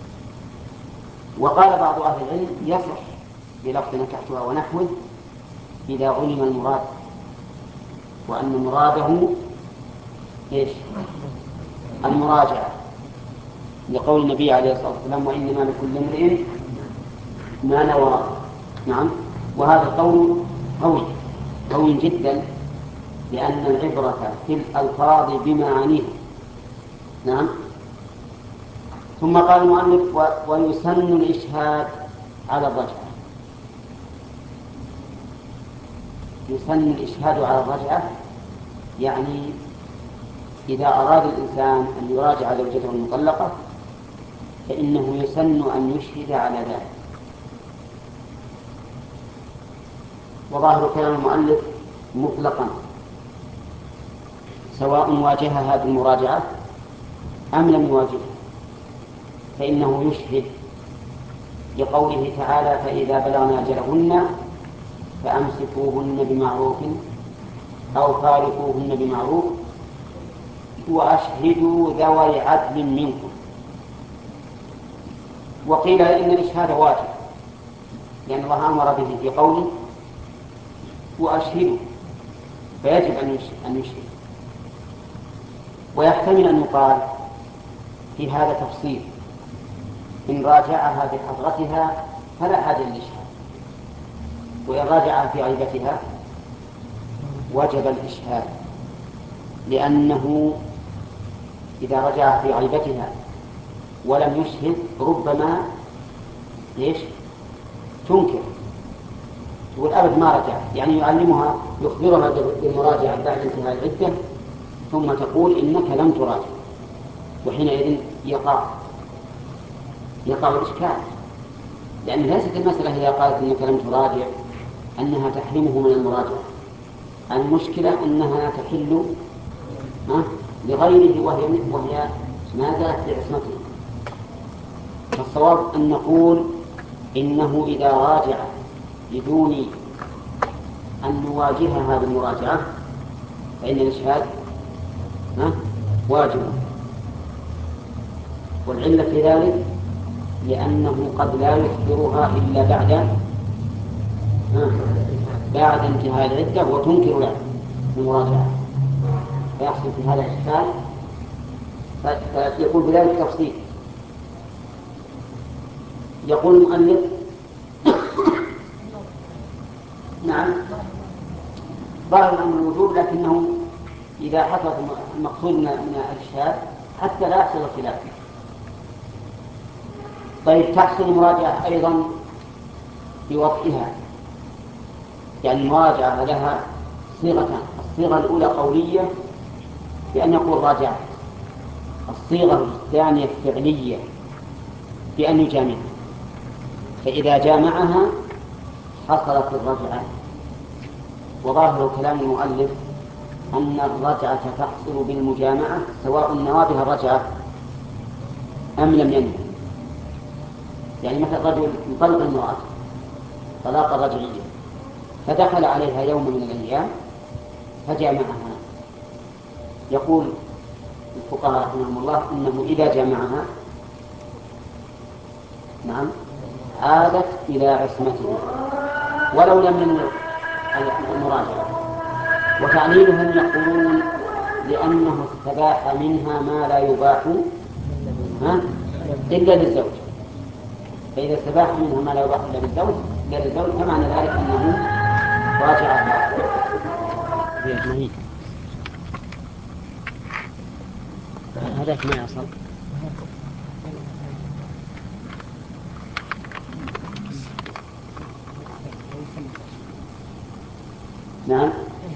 وقال بعض أهل العلم يصح بلفظ نكحتها ونحوه إذا علم المراد، وأن مراده إيش؟ المراجعة، لقول النبي عليه الصلاة والسلام وإنما لكل امرئ ما نوى. نعم. وهذا القول قوي قوي جدا، لأن العبرة في الألفاظ بمعانيها. نعم. ثم قال المؤلف ويسن الإشهاد على الرجعة. يسن الإشهاد على الرجعة يعني إذا أراد الإنسان أن يراجع زوجته المطلقة فإنه يسن أن يشهد على ذلك. وظاهر كلام المؤلف مطلقا سواء واجهها بالمراجعة أم لم يواجهها، فإنه يشهد لقوله تعالى فإذا بلغن أجلهن فأمسكوهن بمعروف أو فارقوهن بمعروف وأشهدوا ذوي عدل منكم. وقيل إن الإشهاد واجب لأن الله أمر به في قوله وأشهدوا، فيجب أن يشهد. ويحتمل أن يقال في هذا تفصيل، إن راجعها بحضرتها فلا حاجة للإشهاد، وإن راجعها في غيبتها وجب الإشهاد، لأنه إذا رجعها في غيبتها ولم يشهد ربما ليش تنكر، تقول أبد ما رجع، يعني يعلمها يخبرها بالمراجعة بعد انتهاء العدة ثم تقول إنك لم تراجع، وحينئذ يقع يقع الإشكال، لأن ليست المسألة إذا قالت إنك لم تراجع أنها تحرمه من المراجعة، المشكلة أنها تحل لغيره وهي وهي ما زالت بعصمته. فالصواب أن نقول إنه إذا راجع بدون أن نواجهها بالمراجعة فإن الإشهاد واجب. والعلة في ذلك لأنه قد لا يخبرها إلا بعد بعد انتهاء العدة وتنكر له المراجعة، فيحصل في هذا الإشكال، فيقول بذلك تفصيل. يقول المؤلف نعم ظاهر الأمر الوجوب، لكنه إذا حصل المقصود من الإشهاد حتى لا يحصل الخلاف. طيب تحصل المراجعة أيضا بوضعها، يعني المراجعة لها صيغتان، الصيغة الأولى قولية بأن يقول راجعت، الصيغة الثانية فعلية بأن يجامعها، فإذا جامعها حصلت الرجعة. وظاهر كلام المؤلف أن الرجعة تحصل بالمجامعة سواء نوى بها الرجعة أم لم ينوي. يعني مثل رجل يطلق المرأة طلاق رجعية فدخل عليها يوم من الأيام فجامعها. يقول الفقهاء رحمهم الله إنه إذا جامعها نعم عادت إلى عصمته ولو لم ينوي المراجعة. وتعليلهم يقولون لأنه استباح منها ما لا يباح إلا للزوج، فإذا استباح منها ما لا يباح إلا للزوج إلا للزوج فمعنى ذلك أنه راجعها. هذاك ما يصل. نعم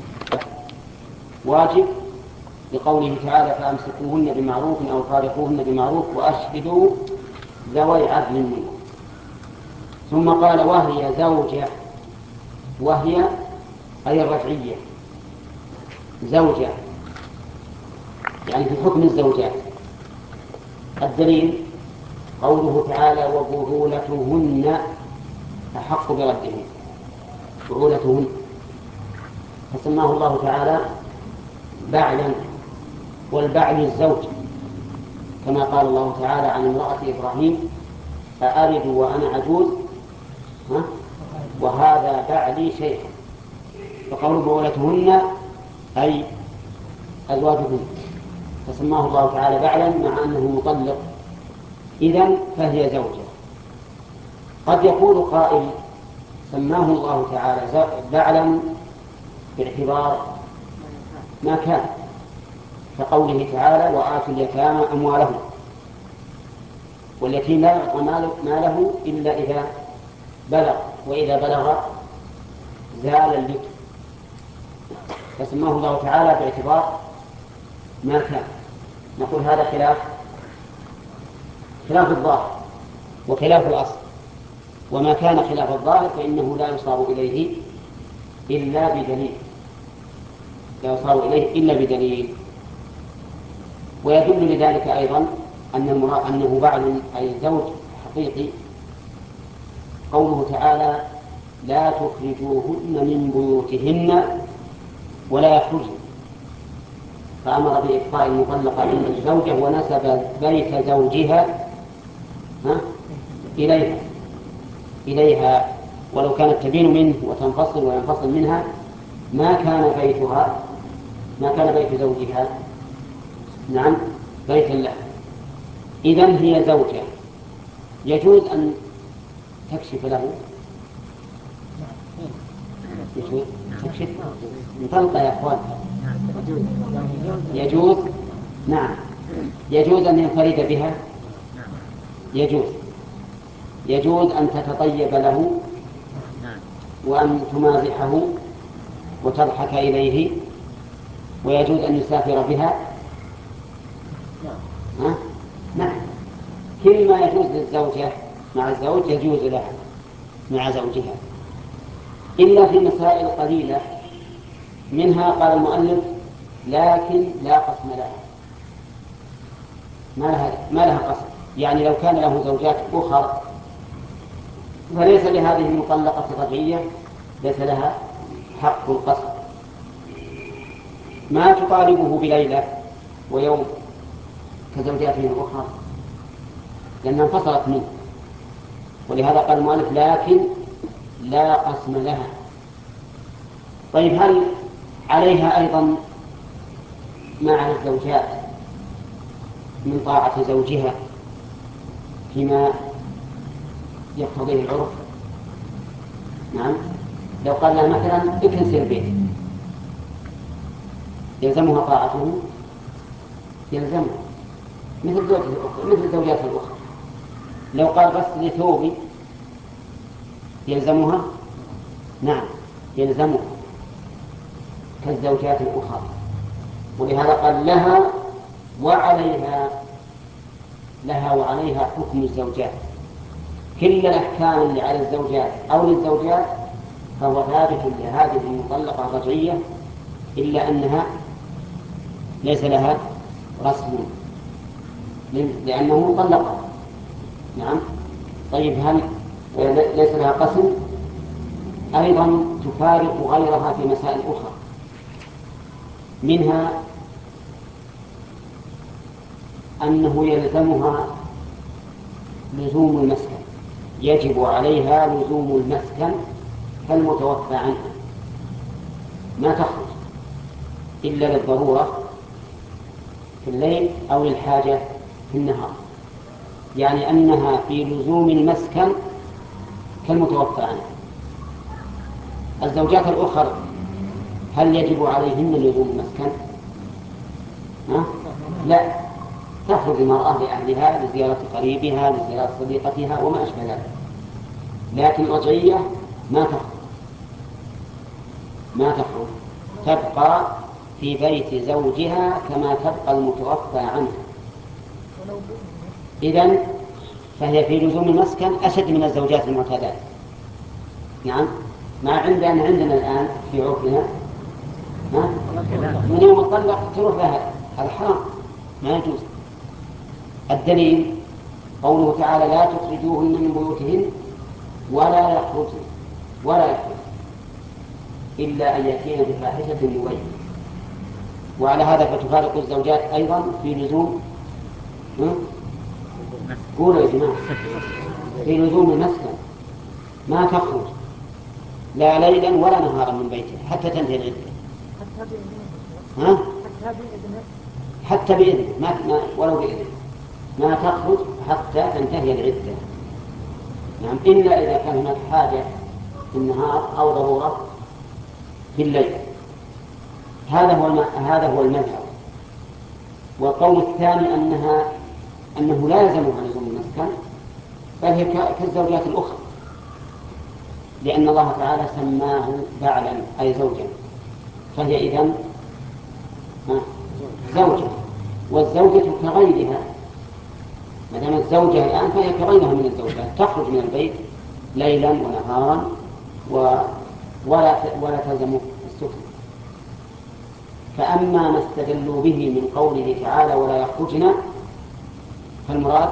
واجب لقوله تعالى فأمسكوهن بمعروف أو فارقوهن بمعروف وأشهدوا ذوي عدل منكم. ثم قال وهي زوجة، وهي أي الرجعية زوجة يعني في حكم الزوجات. الدليل قوله تعالى وبعولتهن أحق بردهن، بعولتهن فسماه الله تعالى بعلا، والبعل الزوج كما قال الله تعالى عن امرأة إبراهيم أألد وأنا عجوز وهذا بعلي شيخ. فقول بعولتهن أي أزواجهن فسماه الله تعالى بعلا مع أنه مطلق، إذن فهي زوجة. قد يقول قائل سماه الله تعالى بعلا باعتبار ما كان، كقوله تعالى وآتوا اليتامى أموالهم، واليتيم لا يعطى ماله إلا إذا بلغ، وإذا بلغ زال اليتم، فسماه الله تعالى باعتبار ما كان. نقول هذا خلاف خلاف الظاهر وخلاف الأصل، وما كان خلاف الظاهر فإنه لا يصار إليه إلا بدليل، لا يصار إليه إلا بدليل. ويدل لذلك أيضا أن المراد أنه بعل أي زوج حقيقي قوله تعالى لا تخرجوهن من بيوتهن ولا يخرجن، فأمر بإبقاء المطلقة عند الزوجة ونسب بيت زوجها إليها إليها ولو كانت تبين منه وتنفصل وينفصل منها ما كان بيتها ما كان بيت زوجها نعم بيتا له. إذن هي زوجة يجوز أن تكشف له، يجوز تكشف مطلقة يا أخوان، يجوز نعم يجوز أن ينفرد بها، يجوز يجوز أن تتطيب له وأن تمازحه وتضحك إليه، ويجوز أن يسافر بها. ها؟ نعم كل ما يجوز للزوجة مع الزوج يجوز لها مع زوجها، إلا في مسائل قليلة منها قال المؤلف لكن لا قسم لها، ما لها, ما لها قسم، يعني لو كان له زوجات أخرى فليس لهذه المطلقة الرجعية ليس لها حق القسم. ما تطالبه بليلة ويوم كزوجاته الأخرى لأنها انفصلت منه، ولهذا قال المؤلف لكن لا قسم لها. طيب هل عليها أيضا ما على الزوجات من طاعة زوجها فيما يقتضيه العرف؟ نعم لو قال لها مثلا اكنسي البيت يلزمها طاعته، يلزمها مثل زوجته الأخرى مثل زوجاته الأخرى. لو قال غسلي ثوبي يلزمها، نعم يلزمها كالزوجات الأخرى. ولهذا قال لها وعليها، لها وعليها حكم الزوجات، كل الأحكام اللي على الزوجات أو للزوجات فهو ثابت لهذه المطلقة الرجعية، إلا أنها ليس لها رسم لأنه مطلقة. نعم طيب هل ليس لها قسم؟ أيضا تفارق غيرها في مسائل أخرى، منها أنه يلزمها لزوم المسكن، يجب عليها لزوم المسكن كالمتوفى عنها، ما تخرج إلا للضرورة في الليل أو للحاجة في النهار، يعني أنها في لزوم المسكن كالمتوفى عنها. الزوجات الأخرى هل يجب عليهن لزوم المسكن؟ ها؟ لا، تخرج المرأة لأهلها لزيارة قريبها لزيارة صديقتها وما أشبه ذلك، لكن الرجعية ما تخرج ما تخرج تبقى في بيت زوجها كما تبقى المتوفى عنها. إذن فهي في لزوم المسكن أشد من الزوجات المعتادات. نعم، ما عندنا عندنا الآن في عرفنا من يوم الطلق تروح لها، هذا حرام ما يجوز. الدليل قوله تعالى لا تخرجوهن من بيوتهن ولا يخرجن ولا يخرجن إلا أن يأتين بفاحشة مبينة. وعلى هذا فتفارق الزوجات أيضا في لزوم قولوا يا جماعة في لزوم المسكن، ما تخرج لا ليلا ولا نهارا من بيتها حتى تنتهي العدة. ها؟ حتى بإذن ما ما ولو بإذن ما تخرج حتى تنتهي العدة. نعم، إلا إذا كان هناك حاجة في النهار أو ضرورة في الليل. هذا هو هذا هو المذهب. والقول الثاني أنها أنه لا يلزمها لزوم المسكن، بل هي كالزوجات الأخرى، لأن الله تعالى سماه بعلا أي زوجا، فهي إذن زوجة، والزوجة كغيرها، ما دام الزوجة الآن فهي كغيرها من الزوجات، تخرج من البيت ليلا ونهارا ولا ولا تلزم السكن. فأما ما استدلوا به من قوله تعالى ولا يخرجن، فالمراد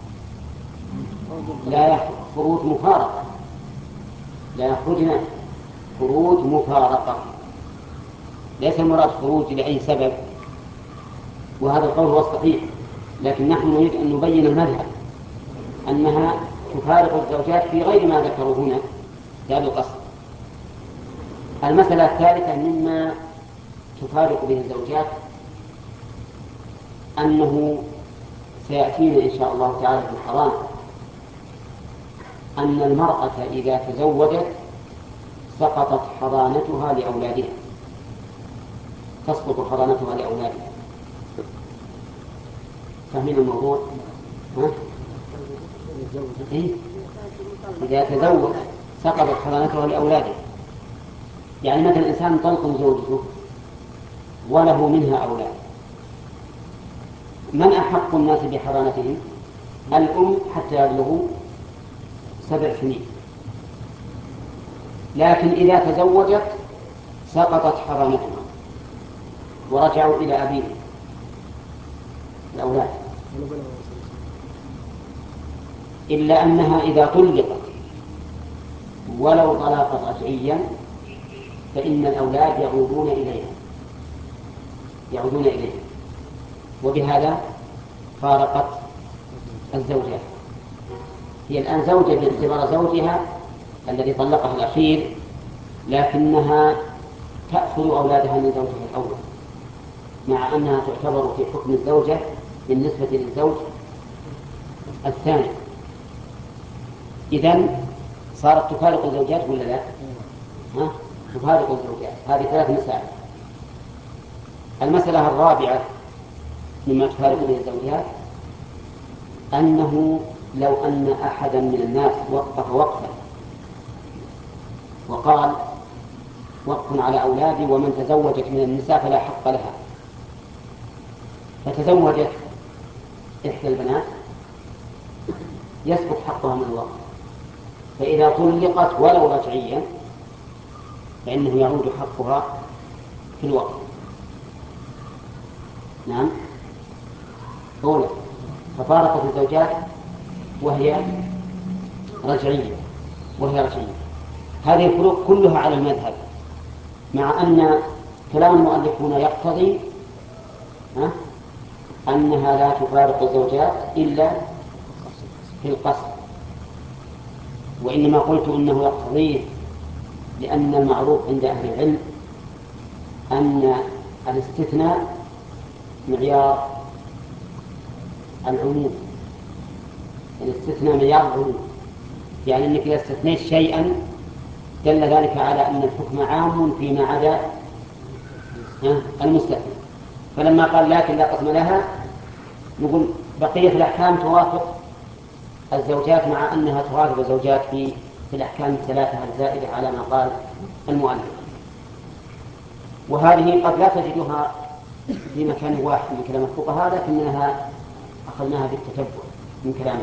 لا خروج مفارقة، لا يخرجن خروج مفارقة، ليس المراد خروج لأي سبب، وهذا القول هو الصحيح، لكن نحن نريد أن نبين المذهب أنها تفارق الزوجات في غير ما ذكروا هنا لا بالقصد. المسألة الثالثة مما تفارق به الزوجات أنه سيأتينا إن شاء الله تعالى في الحرام أن المرأة إذا تزوجت سقطت حضانتها لأولادها، تسقط حضانتها لأولادها. فاهمين الموضوع؟ ها؟ إيه؟ إذا تزوج سقطت حضانتها لأولادها، يعني مثلا إنسان طلق زوجته وله منها أولاد، من أحق الناس بحضانتهم؟ الأم حتى يبلغوا سبع سنين، لكن إذا تزوجت سقطت حضانتها ورجعوا إلى أبيهم الأولاد، إلا أنها إذا طلقت ولو طلاقا رجعيا فإن الأولاد يعودون إليها يعودون إليها وبهذا فارقت الزوجات. هي الآن زوجة باعتبار زوجها الذي طلقها الأخير، لكنها تأخذ أولادها من زوجها الأول، مع أنها تعتبر في حكم الزوجة بالنسبة للزوج الثاني. إذن صارت تفارق الزوجات ولا لا؟ ها؟ تفارق الزوجات. هذه ثلاث مسائل. المسألة الرابعة مما تفارق به الزوجات أنه لو أن أحدا من الناس وقف وقفا وقال وقف على أولادي ومن تزوجت من النساء فلا حق لها، فتزوجت إحدى البنات يسقط حقها من الله، فإذا طلقت ولو رجعيا فإنه يعود حقها في الوقت. نعم، أولا ففارقت الزوجات وهي رجعية وهي رجعية هذه الفروق كلها على المذهب، مع أن كلام المؤلف هنا يقتضي أنها لا تفارق الزوجات إلا في القصر، وإنما قلت إنه يقتضيه لأن المعروف عند أهل العلم أن الاستثناء معيار العموم. الاستثناء معيار العموم، يعني أنك إذا استثنيت شيئا دل ذلك على أن الحكم عام فيما عدا المستثنى. فلما قال لكن لا قسم لها، نقول بقية الأحكام توافق الزوجات مع أنها توافق الزوجات في في الأحكام الثلاثة الزائدة على ما قال المؤلف. وهذه قد لا تجدها في مكان واحد من كلام الفقهاء، لكنها أخذناها بالتتبع من كلامه.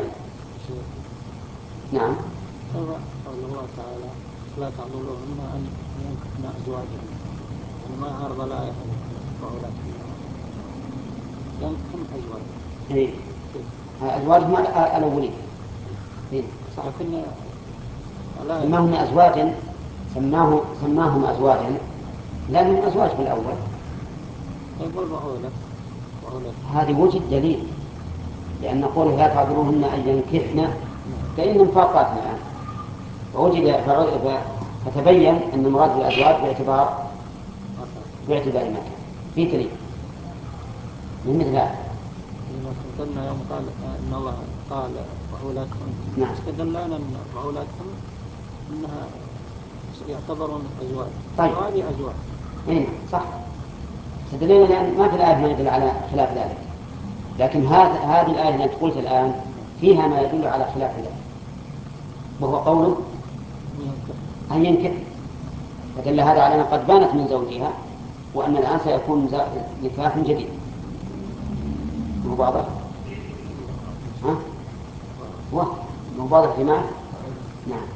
نعم. قال الله تعالى لا تعضلوهن أن ينكحن أزواجهن، يعني ما عرض لا يحل وأولادهن ينكحن أزواجهن. إيه. أزواجهم الأولين. إيه. لكن سماهم أزواجا، سماه سماهم أزواجا لأنهم أزواج في الأول. يقول وأولاد وأولاد. هذه وجد دليل، لأن قوله لا تعذروهن أن ينكحن كأنهم فاقات الآن، فوجد فتبين أن المراد بالأزواج باعتبار باعتبار مكان في دليل من مثل هذا. قلنا يوم قال إن الله قال وأولادكم، نعم، استدلنا أن وأولادكم إنها يعتبرون أزواج. طيب. وهذه أزواج. إيه صح، استدلنا لأن ما في الآية ما يدل على خلاف ذلك، لكن هذه هذه الآية التي قلت الآن فيها ما يدل على خلاف ذلك، وهو قوله أن ينكح، فدل هذا على أنها قد بانت من زوجها وأن الآن سيكون نكاح جديد. مو واضح؟ ها؟ هو مو واضح جماعة؟ نعم.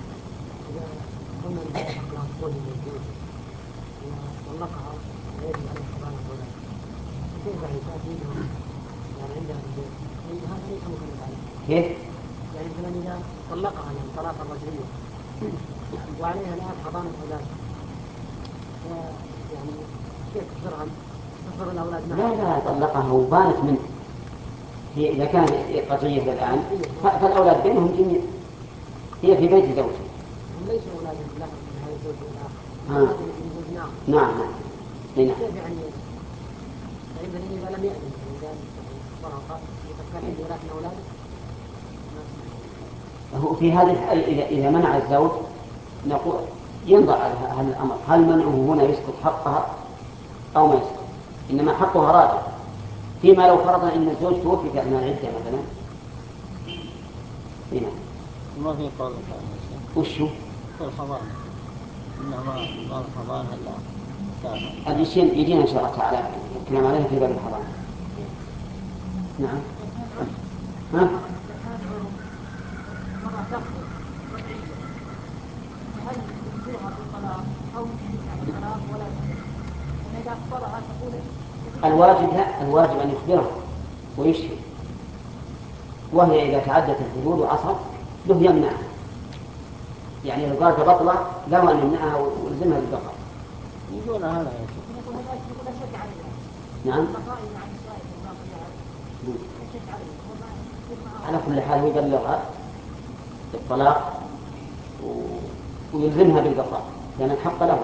كيف؟ يعني مثلا إذا طلقها يعني طلاقا رجعيا وعليها الآن حضانة أولاد، يعني كيف شرعا تصبر الأولاد معها؟ لا لا طلقها وبانت منه، هي إذا كانت رجعية الآن فالأولاد بينهم جميع، هي في بيت زوجها. هم ليسوا أولاد لها من هذا الزوج آه. والآخر. نعم. نعم نعم. كيف يعني؟ يعني إذا لم يأذن إذا فرق كان عندي ولكن أولاد. هو في هذه الحالة إذا إذا منع الزوج نقول ينظر على هذا الأمر، هل منعه هنا يسقط حقها أو ما يسقط؟ إنما حقها راجع، فيما لو فرضنا أن الزوج توفي في أثناء العدة مثلا. هنا ما في قول وشو؟ في الحضانة، إنما ما الحضانة إلا هذا الشيء يجينا إن شاء الله تعالى الكلام عليه في باب الحضانة. نعم. ها؟ الواجب لا، الواجب أن يخبره ويشهد، وهي إذا تعدت الحدود وعصت له يمنعها، يعني إذا قالت بطلة له أن يمنعها ويلزمها بالبقاء. يقول هذا نعم. على كل حال يبلغها بالطلاق ويلزمها بالبقاء لأن الحق له.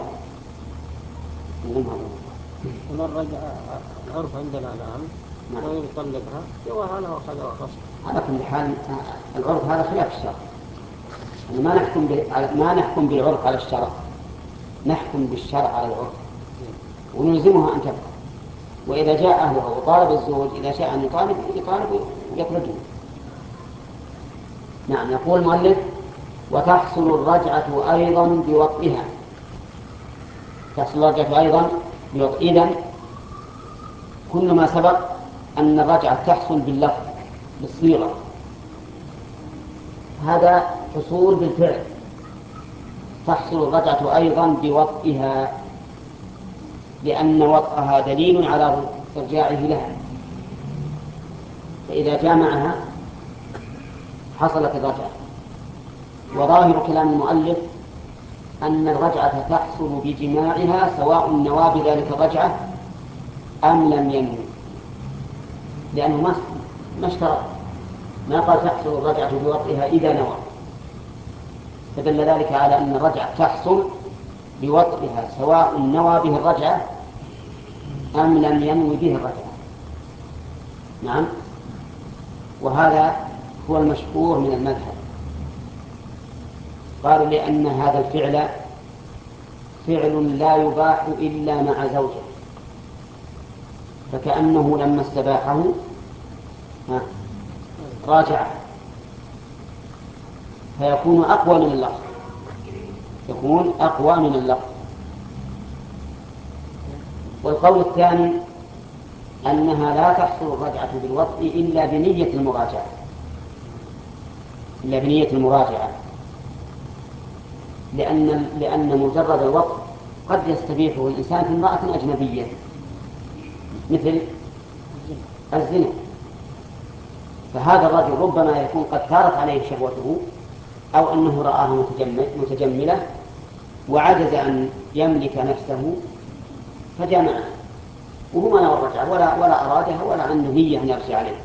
ومن رجع العرف عندنا الآن لو يطلقها جواها له وخذها وخصها. على كل حال العرف هذا خلاف الشرع، يعني ما نحكم ما نحكم بالعرف على الشرع، نحكم بالشرع على العرف ونلزمها أن تبقى. وإذا جاء أهلها وطالب الزوج إذا شاء أن يطالب يطالب ويخرجه. نعم. يقول المؤلف وتحصل الرجعة أيضا بوطئها. تحصل الرجعة أيضا بوطئ. إذن كل ما سبق أن الرجعة تحصل باللفظ بالصيغة، هذا حصول بالفعل. تحصل الرجعة أيضا بوطئها لأن وطئها دليل على إرجاعه لها، فإذا جامعها حصلت الرجعة. وظاهر كلام المؤلف أن الرجعة تحصل بجماعها سواء نوى بذلك الرجعة أم لم ينوي، لأنه ما ما اشترط، ما قال تحصل الرجعة بوطئها إذا نوى، فدل ذلك على أن الرجعة تحصل بوطئها سواء نوى به الرجعة أم لم ينوي به الرجعة. نعم، وهذا هو المشهور من المذهب. قالوا لأن هذا الفعل فعل لا يباح إلا مع زوجه، فكأنه لما استباحه راجعه، فيكون أقوى من اللفظ، يكون أقوى من اللفظ. والقول الثاني أنها لا تحصل الرجعة بالوطء إلا بنية المراجعة، إلا بنية المراجعة، لأن لأن مجرد الوطء قد يستبيحه الإنسان في امرأة أجنبية مثل الزنا، فهذا الرجل ربما يكون قد ثارت عليه شهوته أو أنه رآها متجملة وعجز أن يملك نفسه فجامعها وهو ما نوى الرجعة ولا ولا أرادها ولا عنده نية أن يرجع عليه.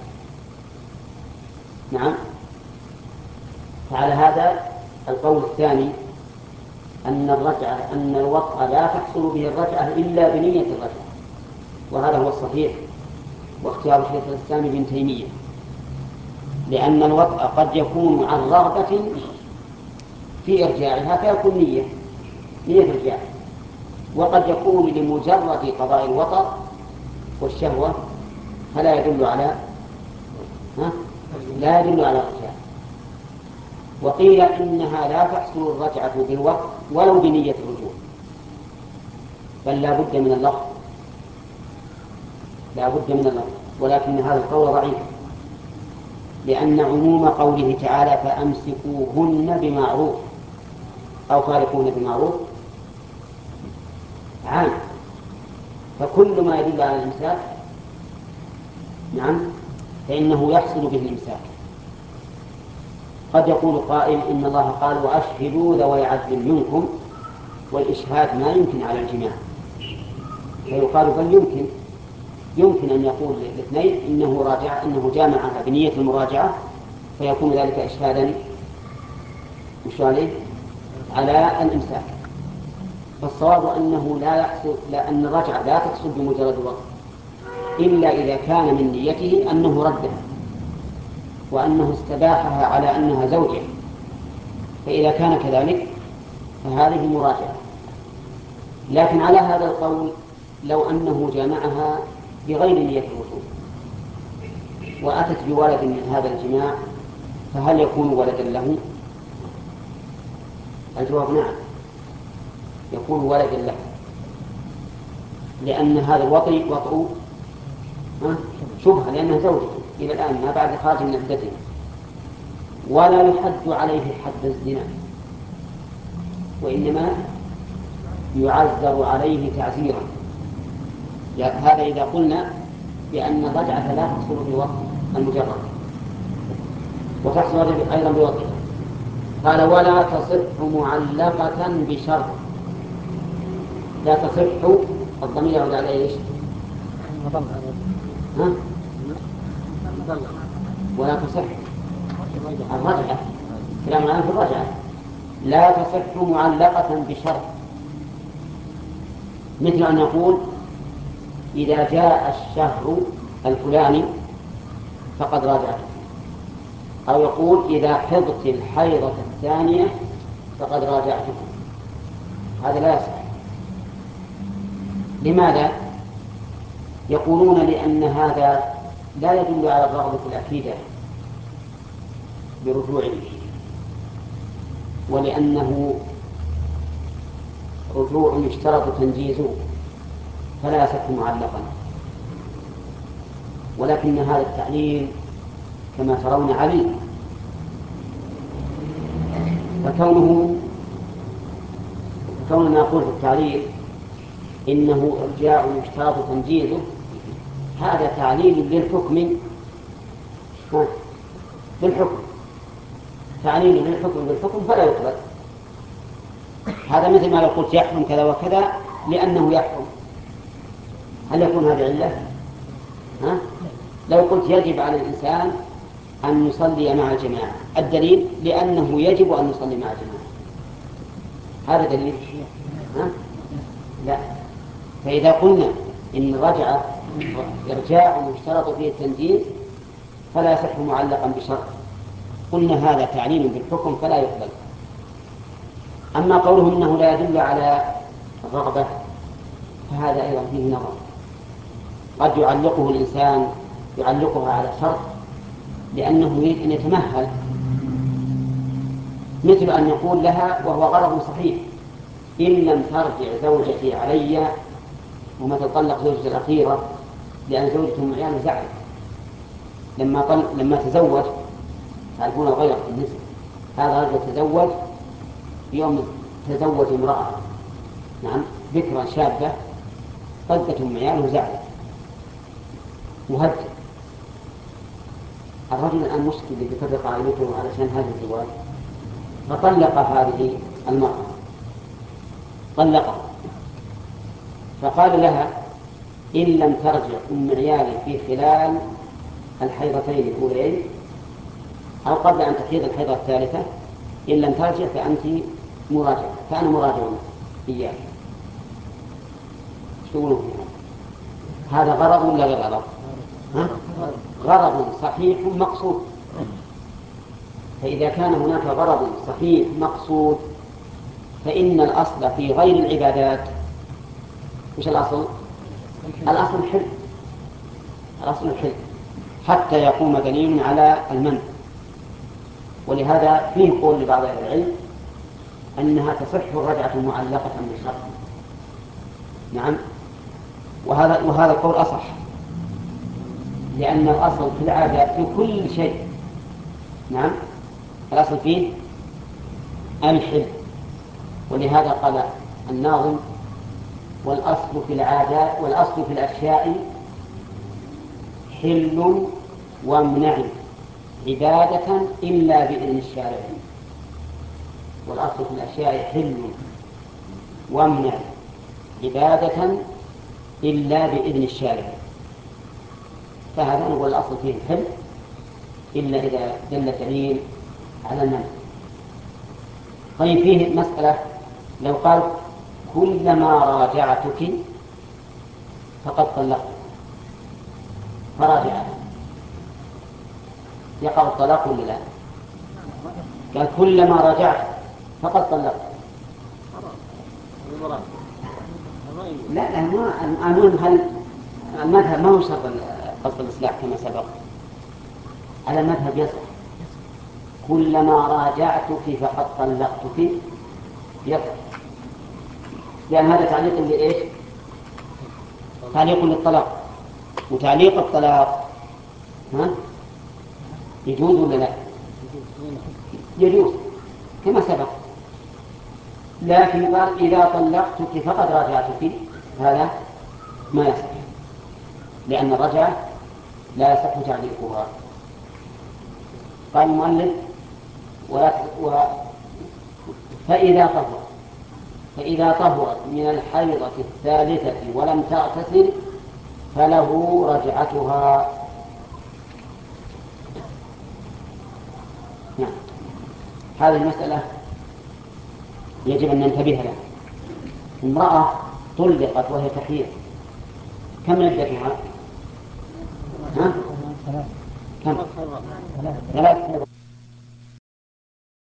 نعم، فعلى هذا القول الثاني أن الرجعة أن الوطء لا تحصل به الرجعة إلا بنية الرجعة، وهذا هو الصحيح واختيار شيخ الإسلام ابن تيمية، لأن الوطء قد يكون عن رغبة في إرجاعها فيكون نية نية إرجاع، وقد يكون لمجرد قضاء الوطر والشهوة، فلا يدل على ها؟ لا يدل على الرجاع. وقيل إنها لا تحصل الرجعة بالوقت ولو بنية الرجوع، بل لا بد من اللفظ، لا بد من اللفظ، ولكن هذا القول ضعيف، لأن عموم قوله تعالى فأمسكوهن بمعروف أو فارقوهن بمعروف عام، فكل ما يدل على الإمساك نعم فإنه يحصل به الإمساك. قد يقول قائل إن الله قال وأشهدوا ذوي عدل منكم، والإشهاد ما يمكن على الجماع، فيقال بل يمكن يمكن أن يقول الاثنين إنه راجع إنه جامعها بنية المراجعة فيكون ذلك إشهادا على الإمساك. فالصواب أنه لا يحصل، لأن الرجعة لا تحصل بمجرد الوقت إلا إذا كان من نيته أنه ردها وأنه استباحها على أنها زوجة، فإذا كان كذلك فهذه مراجعة. لكن على هذا القول لو أنه جامعها بغير نية الوصول وأتت بولد من هذا الجماع فهل يكون ولدا له؟ الجواب نعم، يكون ولدا له، لأن هذا الوطي وطئ شبهة، لأنها زوجته إلى الآن ما بعد خارج من عدته، ولا يحد عليه حد الزنا، وإنما يعذر عليه تعزيرا. هذا إذا قلنا بأن الرجعة لا تحصل بالوقت المجرد وتحصل أيضا بوقتها. قال ولا تصح معلقة بشرط، لا تصح الضمير يعود على ايش؟ ها؟ ولا تصح الرجعة، كلام الآن في الرجعة، لا تصح معلقة بشرط، مثل أن نقول إذا جاء الشهر الفلاني فقد راجعته، أو يقول إذا حضت الحيضة الثانية فقد راجعته، هذا لا يصح. لماذا؟ يقولون لأن هذا لا يدل على الرغبة الأكيدة برجوعه، ولأنه رجوع يشترط تنجيزه فلا يصح معلقا. ولكن هذا التعليل كما ترون عليه، فكونه كوننا نقول في التعليل إنه إرجاع يشترط تنجيزه، هذا تعليل للحكم بالحكم، تعليل للحكم بالحكم فلا يقبل. هذا مثل ما لو قلت يحرم كذا وكذا لأنه يحرم، هل يكون هذا علة؟ ها؟ لو قلت يجب على الإنسان أن يصلي مع الجماعة، الدليل لأنه يجب أن يصلي مع الجماعة، هذا دليل؟ ها؟ لا. فإذا قلنا إن الرجعة إرجاع يشترط فيه التنزيل فلا يصح معلقا بشرط، قلنا هذا تعليل بالحكم فلا يقبل. أما قوله إنه لا يدل على الرغبة فهذا أيضا فيه نظر، قد يعلقه الإنسان يعلقها على شرط لأنه يريد أن يتمهل، مثل أن يقول لها وهو غرض صحيح إن لم ترجع زوجتي علي، ومتى طلق زوجته الأخيرة لأن زوجته معيان زعل لما, طل... لما تزوج، تعرفون الغير في النسب، هذا رجل تزوج يوم تزوج امرأة نعم ذكرى شابة طلقت معيان وزعل مهدد، الرجل الآن مشكل بفرق عائلته علشان هذا الزواج، فطلق هذه المرأة طلقها، فقال لها إن لم ترجع أم عيالي في خلال الحيضتين الأولين أو قبل أن تحيض الحيضة الثالثة، إن لم ترجع فأنت مراجع، فأنا مراجع إياك. شو هذا غرض ولا غير غرض؟ ها؟ غرض صحيح مقصود، فإذا كان هناك غرض صحيح مقصود فإن الأصل في غير العبادات مش الأصل؟ الأصل الحل، الأصل الحل حتى يقوم دليل على المنع. ولهذا فيه قول لبعض أهل العلم أنها تصح الرجعة معلقة بالشرط، نعم، وهذا وهذا القول أصح، لأن الأصل في العادة في كل شيء، نعم، الأصل فيه الحل. ولهذا قال الناظم والأصل في العادات والأصل في الأشياء حل وامنع عبادة إلا بإذن الشارع، والأصل في الأشياء حل وامنع عبادة إلا بإذن الشارع، فهذا هو الأصل فيه الحل إلا إذا دل دليل على المنع. طيب فيه مسألة، لو قال كلما راجعتك فقد طلقت فراجعت، يقع الطلاق ولا لا؟ قال كلما راجعت فقد طلقت، لا لا ما المهم هل المذهب ما هو شرط قصد الإصلاح كما سبق، على المذهب يصح كلما راجعتك فقد طلقتك يصح، لأن هذا تعليق لإيش؟ تعليق للطلاق، وتعليق الطلاق ها يجوز ولا لا؟ يجوز كما سبق، لكن قال إذا طلقتك فقد راجعتك هذا ما يصح، لأن الرجعة لا يصح تعليقها. قال المؤلف ولا و... فإذا طهرت فإذا طهرت من الحيضة الثالثة ولم تغتسل فله رجعتها. نعم، هذه المسألة يجب أن ننتبه لها. امرأة طلقت وهي تحيض كم عدتها؟ ها؟ كم؟ ثلاث